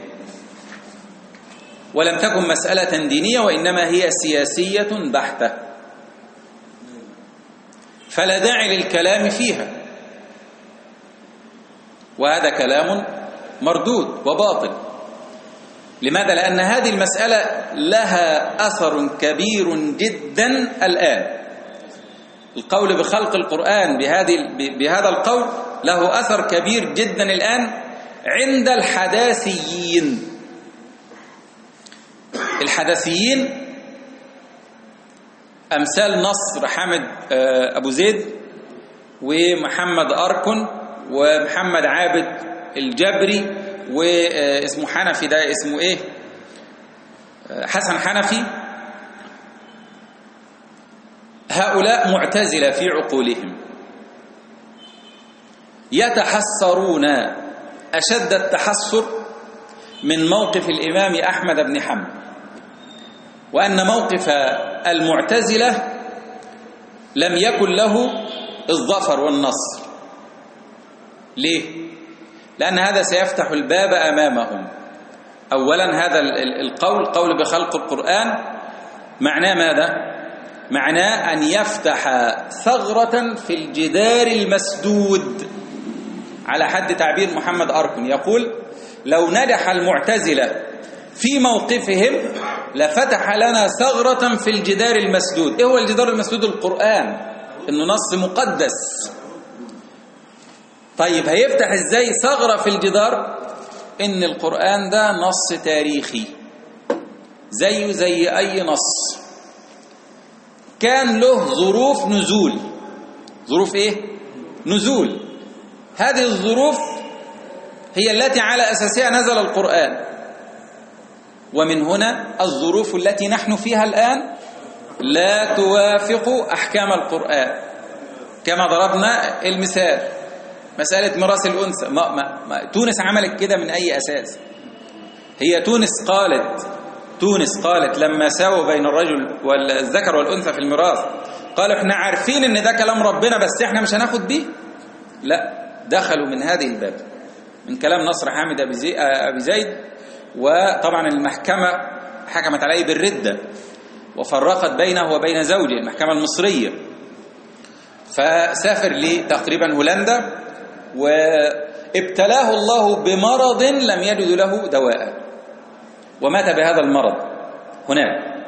ولم تكن مسألة دينية وإنما هي سياسية بحتة، فلا داعي للكلام فيها، وهذا كلام مردود وباطل. لماذا؟ لأن هذه المسألة لها أثر كبير جدا الآن. القول بخلق القرآن بهذه بهذا القول له أثر كبير جدا الآن عند الحداثيين. الحداثيين أمثال نصر حامد أبو زيد ومحمد أركن ومحمد عابد الجبري واسمه حنفي، ده اسمه ايه، حسن حنفي. هؤلاء معتزلة في عقولهم، يتحسرون أشد التحسر من موقف الإمام أحمد بن حنبل، وأن موقف المعتزلة لم يكن له الظفر والنصر. ليه؟ لأن هذا سيفتح الباب أمامهم. أولا هذا القول قول بخلق القرآن معناه ماذا؟ معناه أن يفتح ثغرة في الجدار المسدود، على حد تعبير محمد أركن يقول لو نجح المعتزلة في موقفهم لفتح لنا ثغرة في الجدار المسدود. إيه هو الجدار المسدود؟ القرآن، إنه نص مقدس. طيب هيفتح إزاي ثغرة في الجدار؟ إن القرآن ده نص تاريخي زيه زي أي نص، كان له ظروف نزول. ظروف إيه؟ نزول. هذه الظروف هي التي على أساسها نزل القرآن، ومن هنا الظروف التي نحن فيها الآن لا توافق أحكام القرآن. كما ضربنا المثال مسألة ميراث الأنثى، ما ما ما تونس عملت كده من أي أساس؟ هي تونس قالت تونس قالت لما ساووا بين الرجل والذكر والأنثى في الميراث قالوا احنا عارفين ان ده كلام ربنا بس احنا مش هناخد بيه. لا، دخلوا من هذه الباب، من كلام نصر حامد أبي زيد. وطبعا المحكمة حكمت عليه بالردة وفرقت بينه وبين زوجه، المحكمة المصرية. فسافر لتقريبا هولندا وابتلاه الله بمرض لم يجد له دواء، ومات بهذا المرض هناك.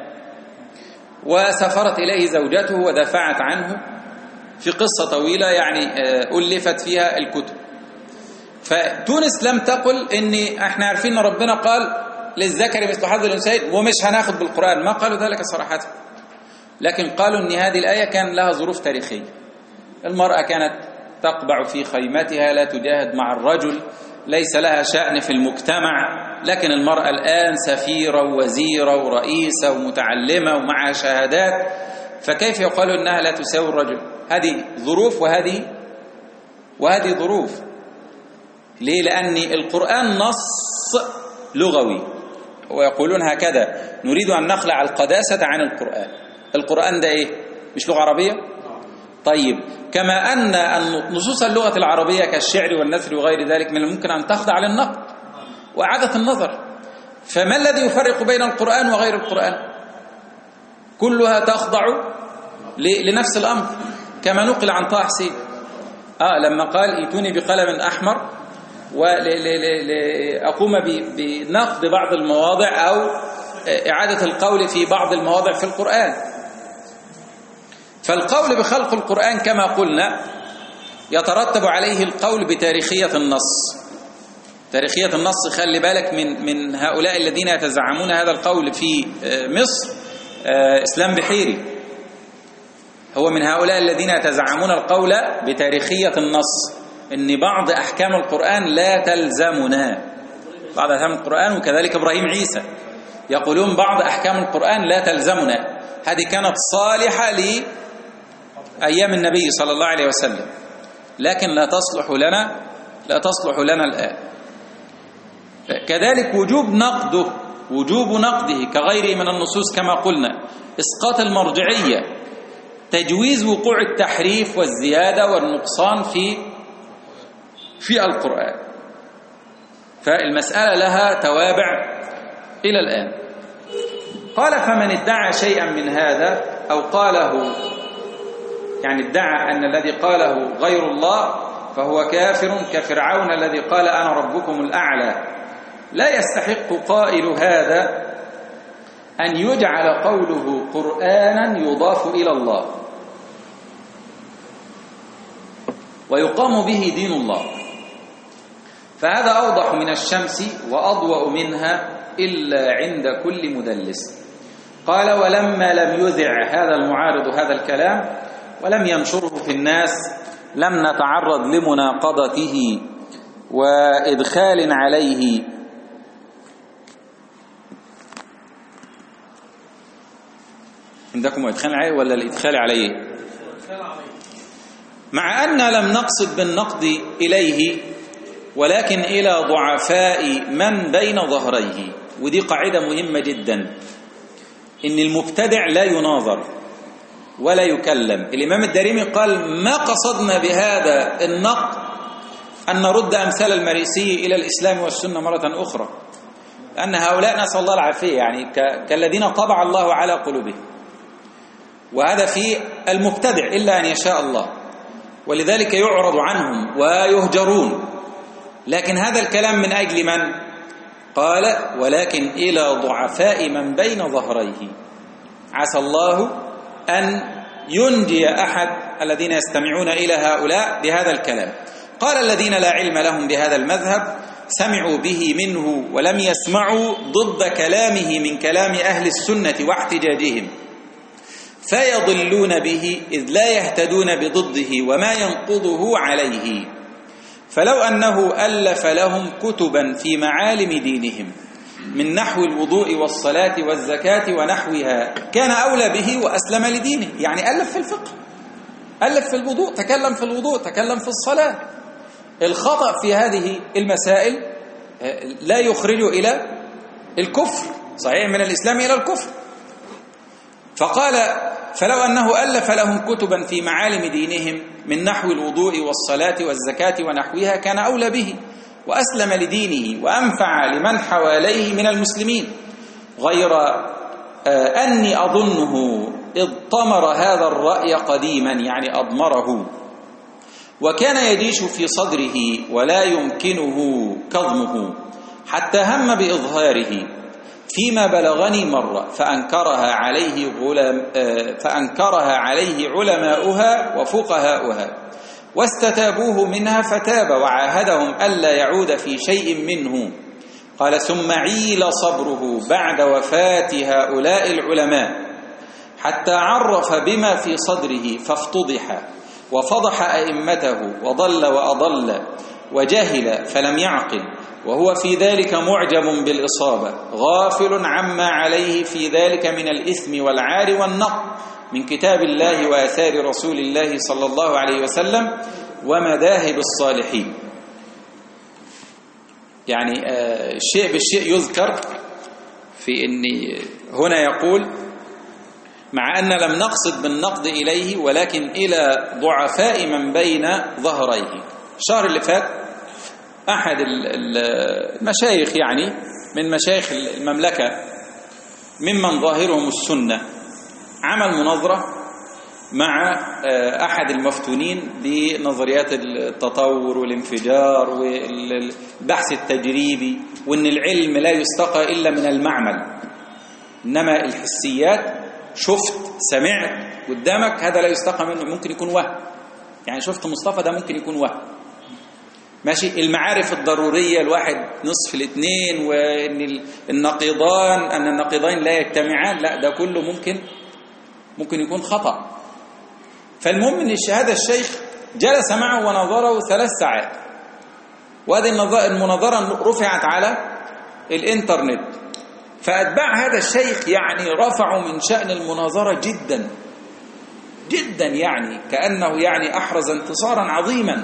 وسافرت إليه زوجته ودافعت عنه في قصة طويلة يعني ألفت فيها الكتب. فتونس لم تقل إن احنا عارفين ان ربنا قال للذكر مثل حظ الأنثيين ومش هناخد بالقرآن، ما قالوا ذلك صراحة، لكن قالوا ان هذه الآية كان لها ظروف تاريخية. المرأة كانت تقبع في خيمتها لا تجاهد مع الرجل، ليس لها شأن في المجتمع، لكن المرأة الآن سفيرة ووزيرة ورئيسة ومتعلمة ومعها شهادات، فكيف يقال إنها لا تساوي الرجل؟ هذه ظروف وهذه وهذه ظروف. ليه؟ لأن القرآن نص لغوي، ويقولون هكذا نريد أن نخلع القداسة عن القرآن. القرآن ده إيه؟ مش لغة عربية؟ طيب، كما أن نصوص اللغة العربية كالشعر والنثر وغير ذلك من الممكن أن تخضع للنقد وإعادة النظر، فما الذي يفرق بين القرآن وغير القرآن؟ كلها تخضع لنفس الأمر، كما نقل عن طه حسين آه لما قال ائتوني بقلم أحمر وأقوم بنقد بعض المواضع أو إعادة القول في بعض المواضع في القرآن. فالقول بخلق القرآن كما قلنا يترتب عليه القول بتاريخية النص. تاريخية النص خلي بالك من من هؤلاء الذين يتزعمون هذا القول في مصر. إسلام بحيري هو من هؤلاء الذين يتزعمون القول بتاريخية النص، إن بعض أحكام القرآن لا تلزمنا، بعض أحكام القرآن، وكذلك إبراهيم عيسى يقولون بعض أحكام القرآن لا تلزمنا. هذه كانت صالحة لأيام النبي صلى الله عليه وسلم، لكن لا تصلح لنا لا تصلح لنا الآن. كذلك وجوب نقده وجوب نقده كغيره من النصوص كما قلنا، إسقاط المرجعية، تجويز وقوع التحريف والزيادة والنقصان في في القرآن. فالمسألة لها توابع إلى الآن. قال فمن ادعى شيئا من هذا أو قاله، يعني ادعى أن الذي قاله غير الله، فهو كافر كفرعون الذي قال أنا ربكم الأعلى. لا يستحق قائل هذا أن يجعل قوله قرآنا يضاف إلى الله ويقام به دين الله، فهذا أوضح من الشمس وأضوأ منها إلا عند كل مدلس. قال ولما لم يذع هذا المعارض هذا الكلام ولم ينشره في الناس لم نتعرض لمناقضته وإدخال عليه عندكم إدخال عليه ولا الإدخال عليه؟ مع أن لم نقصد بالنقد إليه ولكن إلى ضعفاء من بين ظهريه. ودي قاعدة مهمة جدا، إن المبتدع لا يناظر ولا يكلم. الإمام الدارمي قال ما قصدنا بهذا النقد أن نرد أمثال المريسي إلى الإسلام والسنة مرة أخرى، أن هؤلاء نسأل الله العافية يعني كالذين طبع الله على قلوبهم، وهذا في المبتدع إلا أن يشاء الله، ولذلك يعرض عنهم ويهجرون. لكن هذا الكلام من أجل من؟ قال ولكن إلى ضعفاء من بين ظهريه، عسى الله أن ينجي أحد الذين يستمعون إلى هؤلاء بهذا الكلام. قال الذين لا علم لهم بهذا المذهب سمعوا به منه ولم يسمعوا ضد كلامه من كلام أهل السنة واحتجاجهم، فيضلون به إذ لا يهتدون بضده وما ينقضه عليه. فلو أنه ألف لهم كتبا في معالم دينهم من نحو الوضوء والصلاة والزكاة ونحوها كان أولى به وأسلم لدينه. يعني ألف في الفقه، ألف في الوضوء، تكلم في الوضوء، تكلم في الصلاة. الخطأ في هذه المسائل لا يخرج إلى الكفر، صحيح من الإسلام إلى الكفر. فقال فلو أنه ألف لهم كتبا في معالم دينهم من نحو الوضوء والصلاة والزكاة ونحوها كان أولى به وأسلم لدينه وأنفع لمن حواليه من المسلمين، غير أني أظنه اضطمر هذا الرأي قديما، يعني أضمره، وكان يديش في صدره ولا يمكنه كظمه حتى هم بإظهاره، فيما بلغني مرة فأنكرها عليه علم فأنكرها عليه علماؤها وفقهاؤها واستتابوه منها فتاب وعاهدهم ألا يعود في شيء منه. قال ثم عيل صبره بعد وفاة هؤلاء العلماء حتى عرف بما في صدره فافتضح وفضح أئمته وضل وأضل وجهل فلم يعقل، وهو في ذلك معجب بالإصابة غافل عما عليه في ذلك من الإثم والعار والنقد من كتاب الله وآثار رسول الله صلى الله عليه وسلم ومذاهب الصالحين. يعني الشيء بالشيء يذكر في أن هنا يقول مع أن لم نقصد بالنقد إليه ولكن إلى ضعفاء من بين ظهريه. الشهر اللي فات أحد المشايخ يعني من مشايخ المملكة ممن ظاهرهم السنة عمل مناظرة مع أحد المفتونين بنظريات التطور والانفجار والبحث التجريبي، وأن العلم لا يستقى إلا من المعمل، إنما الحسيات شفت سمعت قدامك هذا لا يستقى منه، ممكن يكون وهم. يعني شفت مصطفى ده ممكن يكون وهم، ماشي. المعارف الضرورية الواحد نصف الاثنين، وأن النقيضان أن النقيضين لا يجتمعان، لا ده كله ممكن ممكن يكون خطأ. فالمهم أن هذا الشيخ جلس معه ونظره ثلاث ساعات، وهذه المناظرة رفعت على الإنترنت، فأتباع هذا الشيخ يعني رفعوا من شأن المناظرة جدا جدا، يعني كأنه يعني أحرز انتصارا عظيما.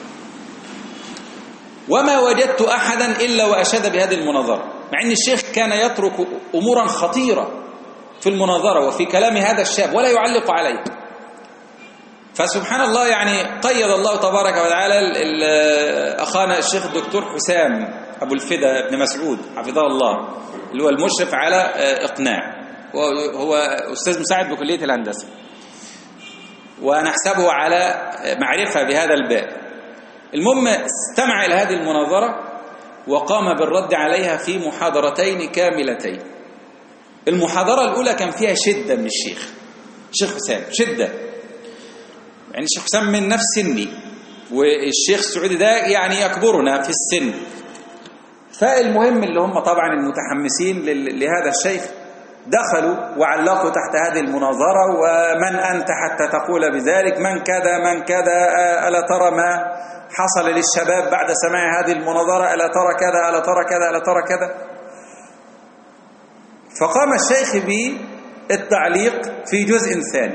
وما وجدت أحدا إلا وأشاد بهذه المناظرة، مع أن الشيخ كان يترك أمورا خطيرة في المناظرة وفي كلام هذا الشاب ولا يعلق عليه. فسبحان الله، يعني قيد الله تبارك وتعالى أخانا الشيخ الدكتور حسام أبو الفدا بن مسعود حفظه الله، اللي هو المشرف على إقناع، وهو أستاذ مساعد بكلية الهندسة، ونحسبه على معرفة بهذا الباب. المهم استمع إلى هذه المناظرة وقام بالرد عليها في محاضرتين كاملتين. المحاضرة الأولى كان فيها شدة من الشيخ الشيخ حسام، شدة، يعني الشيخ حسام من نفس سني، والشيخ السعودي ده يعني يكبرنا في السن. فالمهم اللي هم طبعا المتحمسين لهذا الشيخ دخلوا وعلقوا تحت هذه المناظرة: ومن أنت حتى تقول بذلك؟ من كذا من كذا؟ ألا ترى ما حصل للشباب بعد سماع هذه المناظرة؟ ألا ترى كذا ألا ترى كذا ألا ترى كذا؟ فقام الشيخ بالتعليق في جزء ثاني.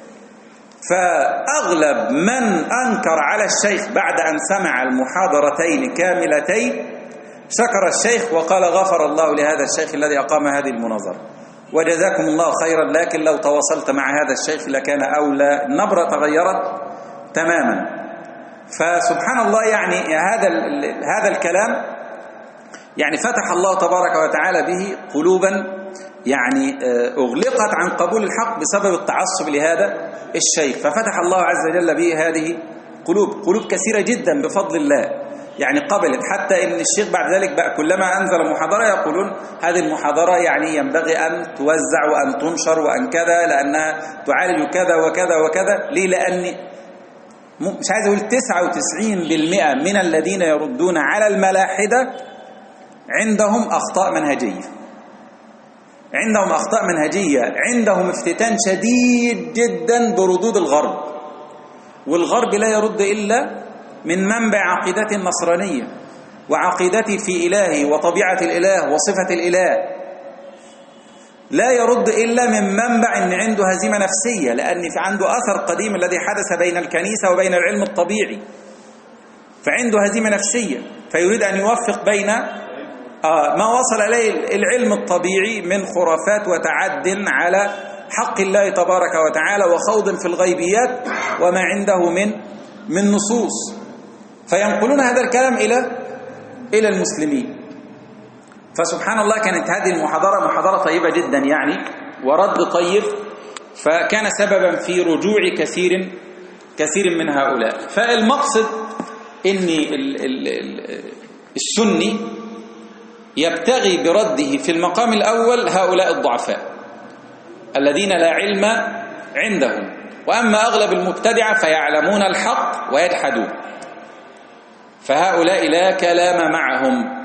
فأغلب من أنكر على الشيخ بعد أن سمع المحاضرتين كاملتين شكر الشيخ وقال: غفر الله لهذا الشيخ الذي أقام هذه المناظرة. وجزاكم الله خيرا، لكن لو تواصلت مع هذا الشيخ لكان أولى. النبرة تغيرت تماما. فسبحان الله، يعني هذا هذا الكلام يعني فتح الله تبارك وتعالى به قلوبا يعني أغلقت عن قبول الحق بسبب التعصب لهذا الشيخ، ففتح الله عز وجل به هذه قلوب قلوب كثيرة جدا بفضل الله، يعني قبلت. حتى إن الشيخ بعد ذلك بقى كلما أنزل محاضرة يقولون هذه المحاضرة يعني ينبغي أن توزع وأن تنشر وأن كذا، لأنها تعالج كذا وكذا وكذا. ليه؟ لأن مش عايز أقول تسعة وتسعين بالمئة من الذين يردون على الملاحدة عندهم أخطاء منهجية، عندهم أخطاء منهجية، عندهم افتتان شديد جدا بردود الغرب، والغرب لا يرد إلا من منبع عقيدته النصرانية وعقيدته في إلهه وطبيعة الإله وصفة الإله، لا يرد إلا من منبع أن عنده هزيمة نفسية، لأن في عنده أثر قديم الذي حدث بين الكنيسة وبين العلم الطبيعي، فعنده هزيمة نفسية، فيريد أن يوفق بين آه ما وصل إليه العلم الطبيعي من خرافات وتعد على حق الله تبارك وتعالى وخوض في الغيبيات وما عنده من من نصوص، فينقلون هذا الكلام إلى إلى المسلمين. فسبحان الله، كانت هذه المحاضرة محاضرة طيبة جدا يعني، ورد طيب، فكان سببا في رجوع كثير كثير من هؤلاء. فالمقصد إن السني يبتغي برده في المقام الأول هؤلاء الضعفاء الذين لا علم عندهم، وأما أغلب المبتدعة فيعلمون الحق ويجحدون، فهؤلاء لا كلام معهم.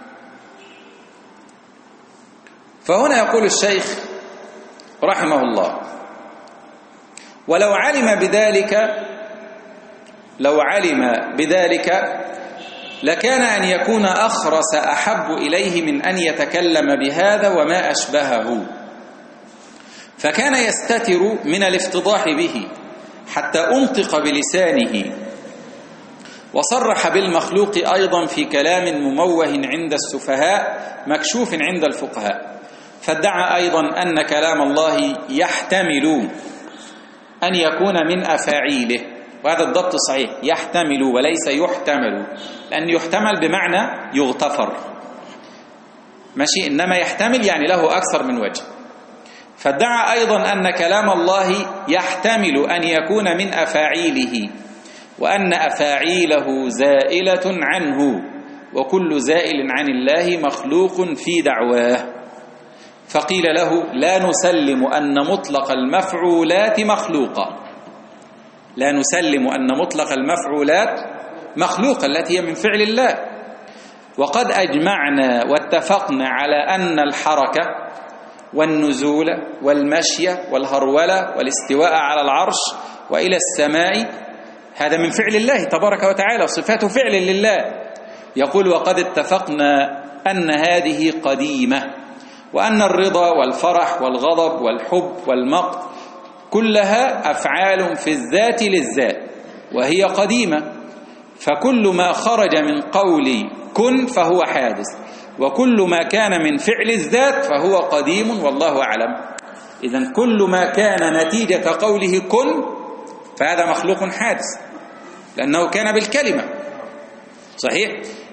فهنا يقول الشيخ رحمه الله: ولو علم بذلك لو علم بذلك لكان أن يكون أخرس أحب إليه من أن يتكلم بهذا وما أشبهه، فكان يستتر من الافتضاح به حتى أنطق بلسانه، وصرح بالمخلوق أيضا في كلام مموه عند السفهاء مكشوف عند الفقهاء، فادعى أيضا أن كلام الله يحتمل أن يكون من أفاعيله، وهذا الضبط صحيح، يحتمل وليس يحتمل، لأن يحتمل بمعنى يغتفر، ماشي، إنما يحتمل يعني له أكثر من وجه. فادعى أيضا أن كلام الله يحتمل أن يكون من أفاعيله، وأن أفاعيله زائلة عنه، وكل زائل عن الله مخلوق في دعواه. فقيل له: لا نسلم أن مطلق المفعولات مخلوقة، لا نسلم أن مطلق المفعولات مخلوقة التي هي من فعل الله، وقد أجمعنا واتفقنا على أن الحركة والنزول والمشي والهرولة والاستواء على العرش وإلى السماء هذا من فعل الله تبارك وتعالى، صفات فعل لله. يقول: وقد اتفقنا أن هذه قديمة، وأن الرضا والفرح والغضب والحب والمقت كلها أفعال في الذات للذات وهي قديمة، فكل ما خرج من قول كن فهو حادث، وكل ما كان من فعل الذات فهو قديم والله أعلم. إذن كل ما كان نتيجة قوله كن فهذا مخلوق حادث، لأنه كان بالكلمة، صحيح؟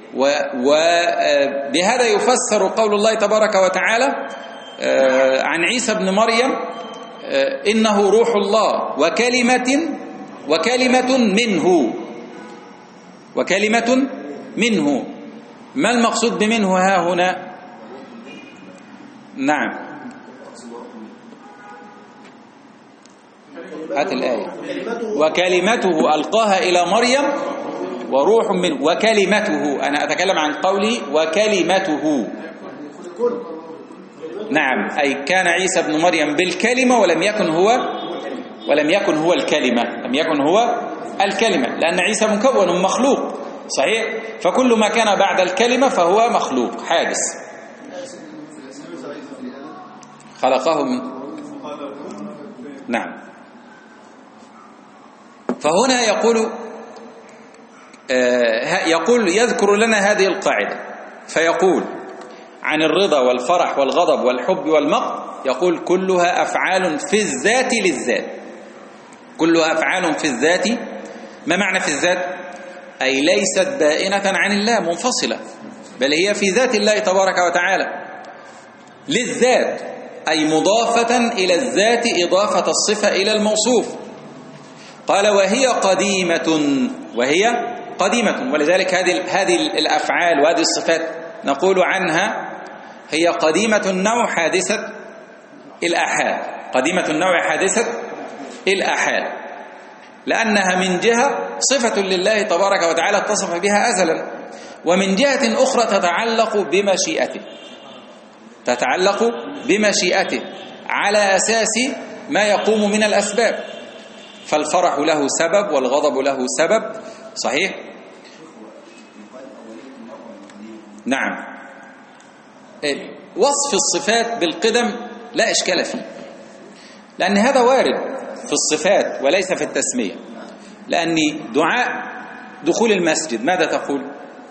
وبهذا يفسر قول الله تبارك وتعالى عن عيسى بن مريم: إنه روح الله وكلمة وكلمة منه وكلمة منه. ما المقصود بمنه ها هنا؟ نعم، هات الآية: وكلمته ألقاها إلى مريم وروح منه وكلمته. أنا أتكلم عن قولي وكلمته، نعم، أي كان عيسى بن مريم بالكلمة ولم يكن هو ولم يكن هو الكلمة لم يكن هو الكلمة لأن عيسى مكون مخلوق، صحيح؟ فكل ما كان بعد الكلمة فهو مخلوق حادث، خلقه من نعم. فهنا يقول آه يقول يذكر لنا هذه القاعدة، فيقول: عن الرضا والفرح والغضب والحب والمقت، يقول كلها أفعال في الذات للذات، كلها أفعال في الذات. ما معنى في الذات؟ أي ليست بائنة عن الله منفصلة، بل هي في ذات الله تبارك وتعالى للذات، أي مضافة إلى الذات إضافة الصفة إلى الموصوف. قال وهي قديمة، وهي قديمة، ولذلك هذه هذه الأفعال وهذه الصفات نقول عنها هي قديمة النوع حادثة الآحاد، قديمة النوع حادثة الآحاد، لأنها من جهة صفة لله تبارك وتعالى اتصف بها أزلا، ومن جهة أخرى تتعلق بمشيئته، تتعلق بمشيئته على أساس ما يقوم من الأسباب. فالفرح له سبب والغضب له سبب، صحيح؟ نعم. وصف الصفات بالقدم لا إشكال فيه، لأن هذا وارد في الصفات وليس في التسمية. لأن دعاء دخول المسجد ماذا تقول؟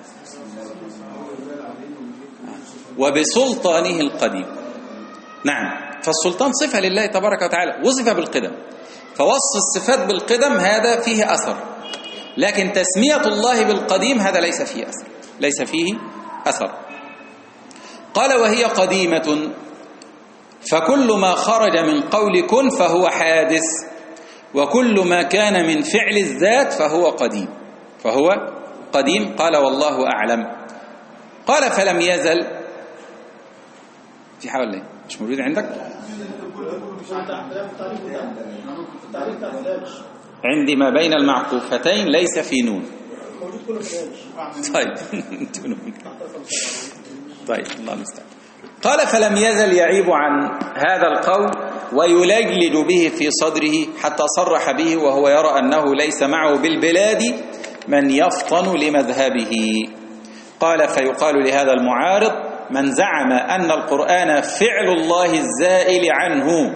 وبسلطانه القديم. نعم، فالسلطان صفة لله تبارك وتعالى وصف بالقدم، فوصف الصفات بالقدم هذا فيه أثر، لكن تسمية الله بالقديم هذا ليس فيه أثر، ليس فيه أثر. قال وهي قديمة، فكل ما خرج من قول كن فهو حادث، وكل ما كان من فعل الذات فهو قديم، فهو قديم. قال والله أعلم. قال فلم يزل في حول ايه مش موجود عندك؟ عندي ما بين المعطوفتين ليس في نون. طيب طيب الله المستعان. قال فلم يزل يعيب عن هذا القول ويلجلج به في صدره حتى صرح به، وهو يرى أنه ليس معه بالبلاد من يفطن لمذهبه. قال فيقال لهذا المعارض من زعم أن القرآن فعل الله الزائل عنه،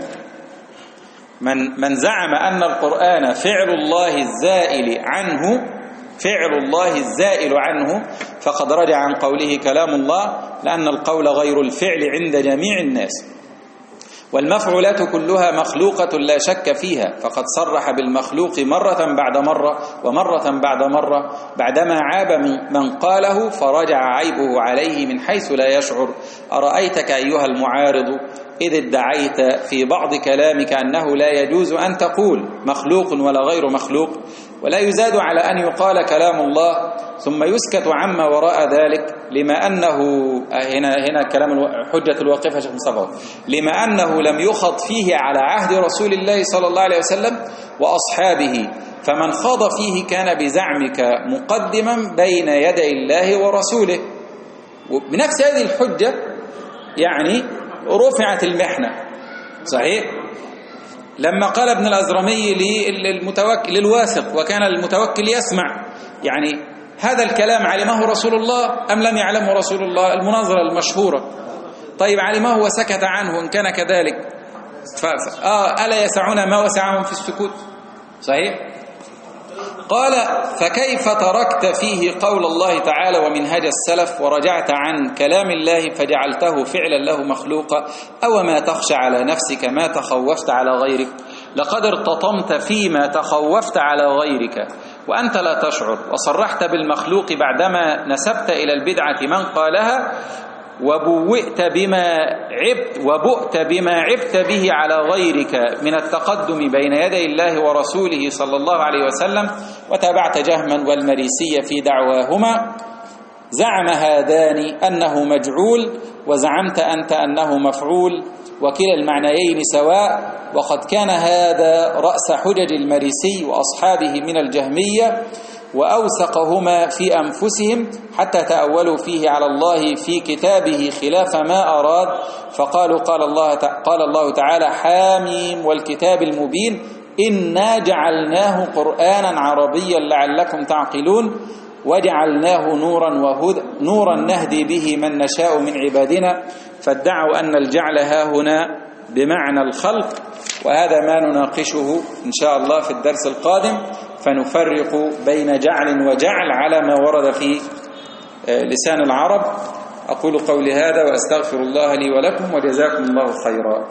من من زعم أن القرآن فعل الله الزائل عنه، فعل الله الزائل عنه، فقد رجع عن قوله كلام الله، لأن القول غير الفعل عند جميع الناس، والمفعولات كلها مخلوقة لا شك فيها، فقد صرح بالمخلوق مرة بعد مرة ومرة بعد مرة بعدما عاب من قاله فرجع عيبه عليه من حيث لا يشعر. أرأيتك أيها المعارض إذ ادعيت في بعض كلامك أنه لا يجوز أن تقول مخلوق ولا غير مخلوق، ولا يزاد على أن يقال كلام الله ثم يسكت عما وراء ذلك، لما أنه هنا هنا كلام حجة الواقفة شيخ مصطفى، لما أنه لم يخض فيه على عهد رسول الله صلى الله عليه وسلم وأصحابه، فمن خاض فيه كان بزعمك مقدما بين يدي الله ورسوله. بنفس هذه الحجة يعني رفعت المحنة، صحيح؟ لما قال ابن الأزرمي للمتوكل للواثق وكان المتوكل يسمع، يعني هذا الكلام علمه رسول الله أم لم يعلمه رسول الله؟ المناظرة المشهورة. طيب علمه وسكت عنه إن كان كذلك، آه ألا يسعنا ما وسعهم في السكوت؟ صحيح؟ قال فكيف تركت فيه قول الله تعالى ومنهج السلف ورجعت عن كلام الله فجعلته فعلا له مخلوقا؟ أو ما تخشى على نفسك ما تخوفت على غيرك؟ لقد ارتطمت فيما تخوفت على غيرك وأنت لا تشعر، وصرحت بالمخلوق بعدما نسبت إلى البدعة من قالها، وبوئت بما عبت وبؤت بما عبت به على غيرك من التقدم بين يدي الله ورسوله صلى الله عليه وسلم، وتابعت جهما والمريسي في دعواهما. زعم هذان أنه مجعول، وزعمت أنت أنه مفعول، وكلا المعنيين سواء، وقد كان هذا رأس حجج المريسي وأصحابه من الجهمية، وأوثقهما في أنفسهم حتى تأولوا فيه على الله في كتابه خلاف ما أراد، فقالوا قال الله قال الله تعالى حاميم والكتاب المبين إنا جعلناه قرآنا عربيا لعلكم تعقلون وجعلناه نورا وهدى نورا نهدي به من نشاء من عبادنا، فادعوا أن الجعل ها هنا بمعنى الخلق، وهذا ما نناقشه إن شاء الله في الدرس القادم، فنفرق بين جعل وجعل على ما ورد في لسان العرب. أقول قولي هذا وأستغفر الله لي ولكم وجزاكم الله خيرا.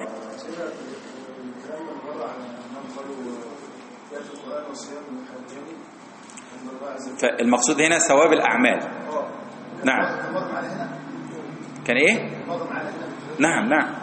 فالمقصود هنا ثواب الأعمال. نعم. كان إيه؟ نعم نعم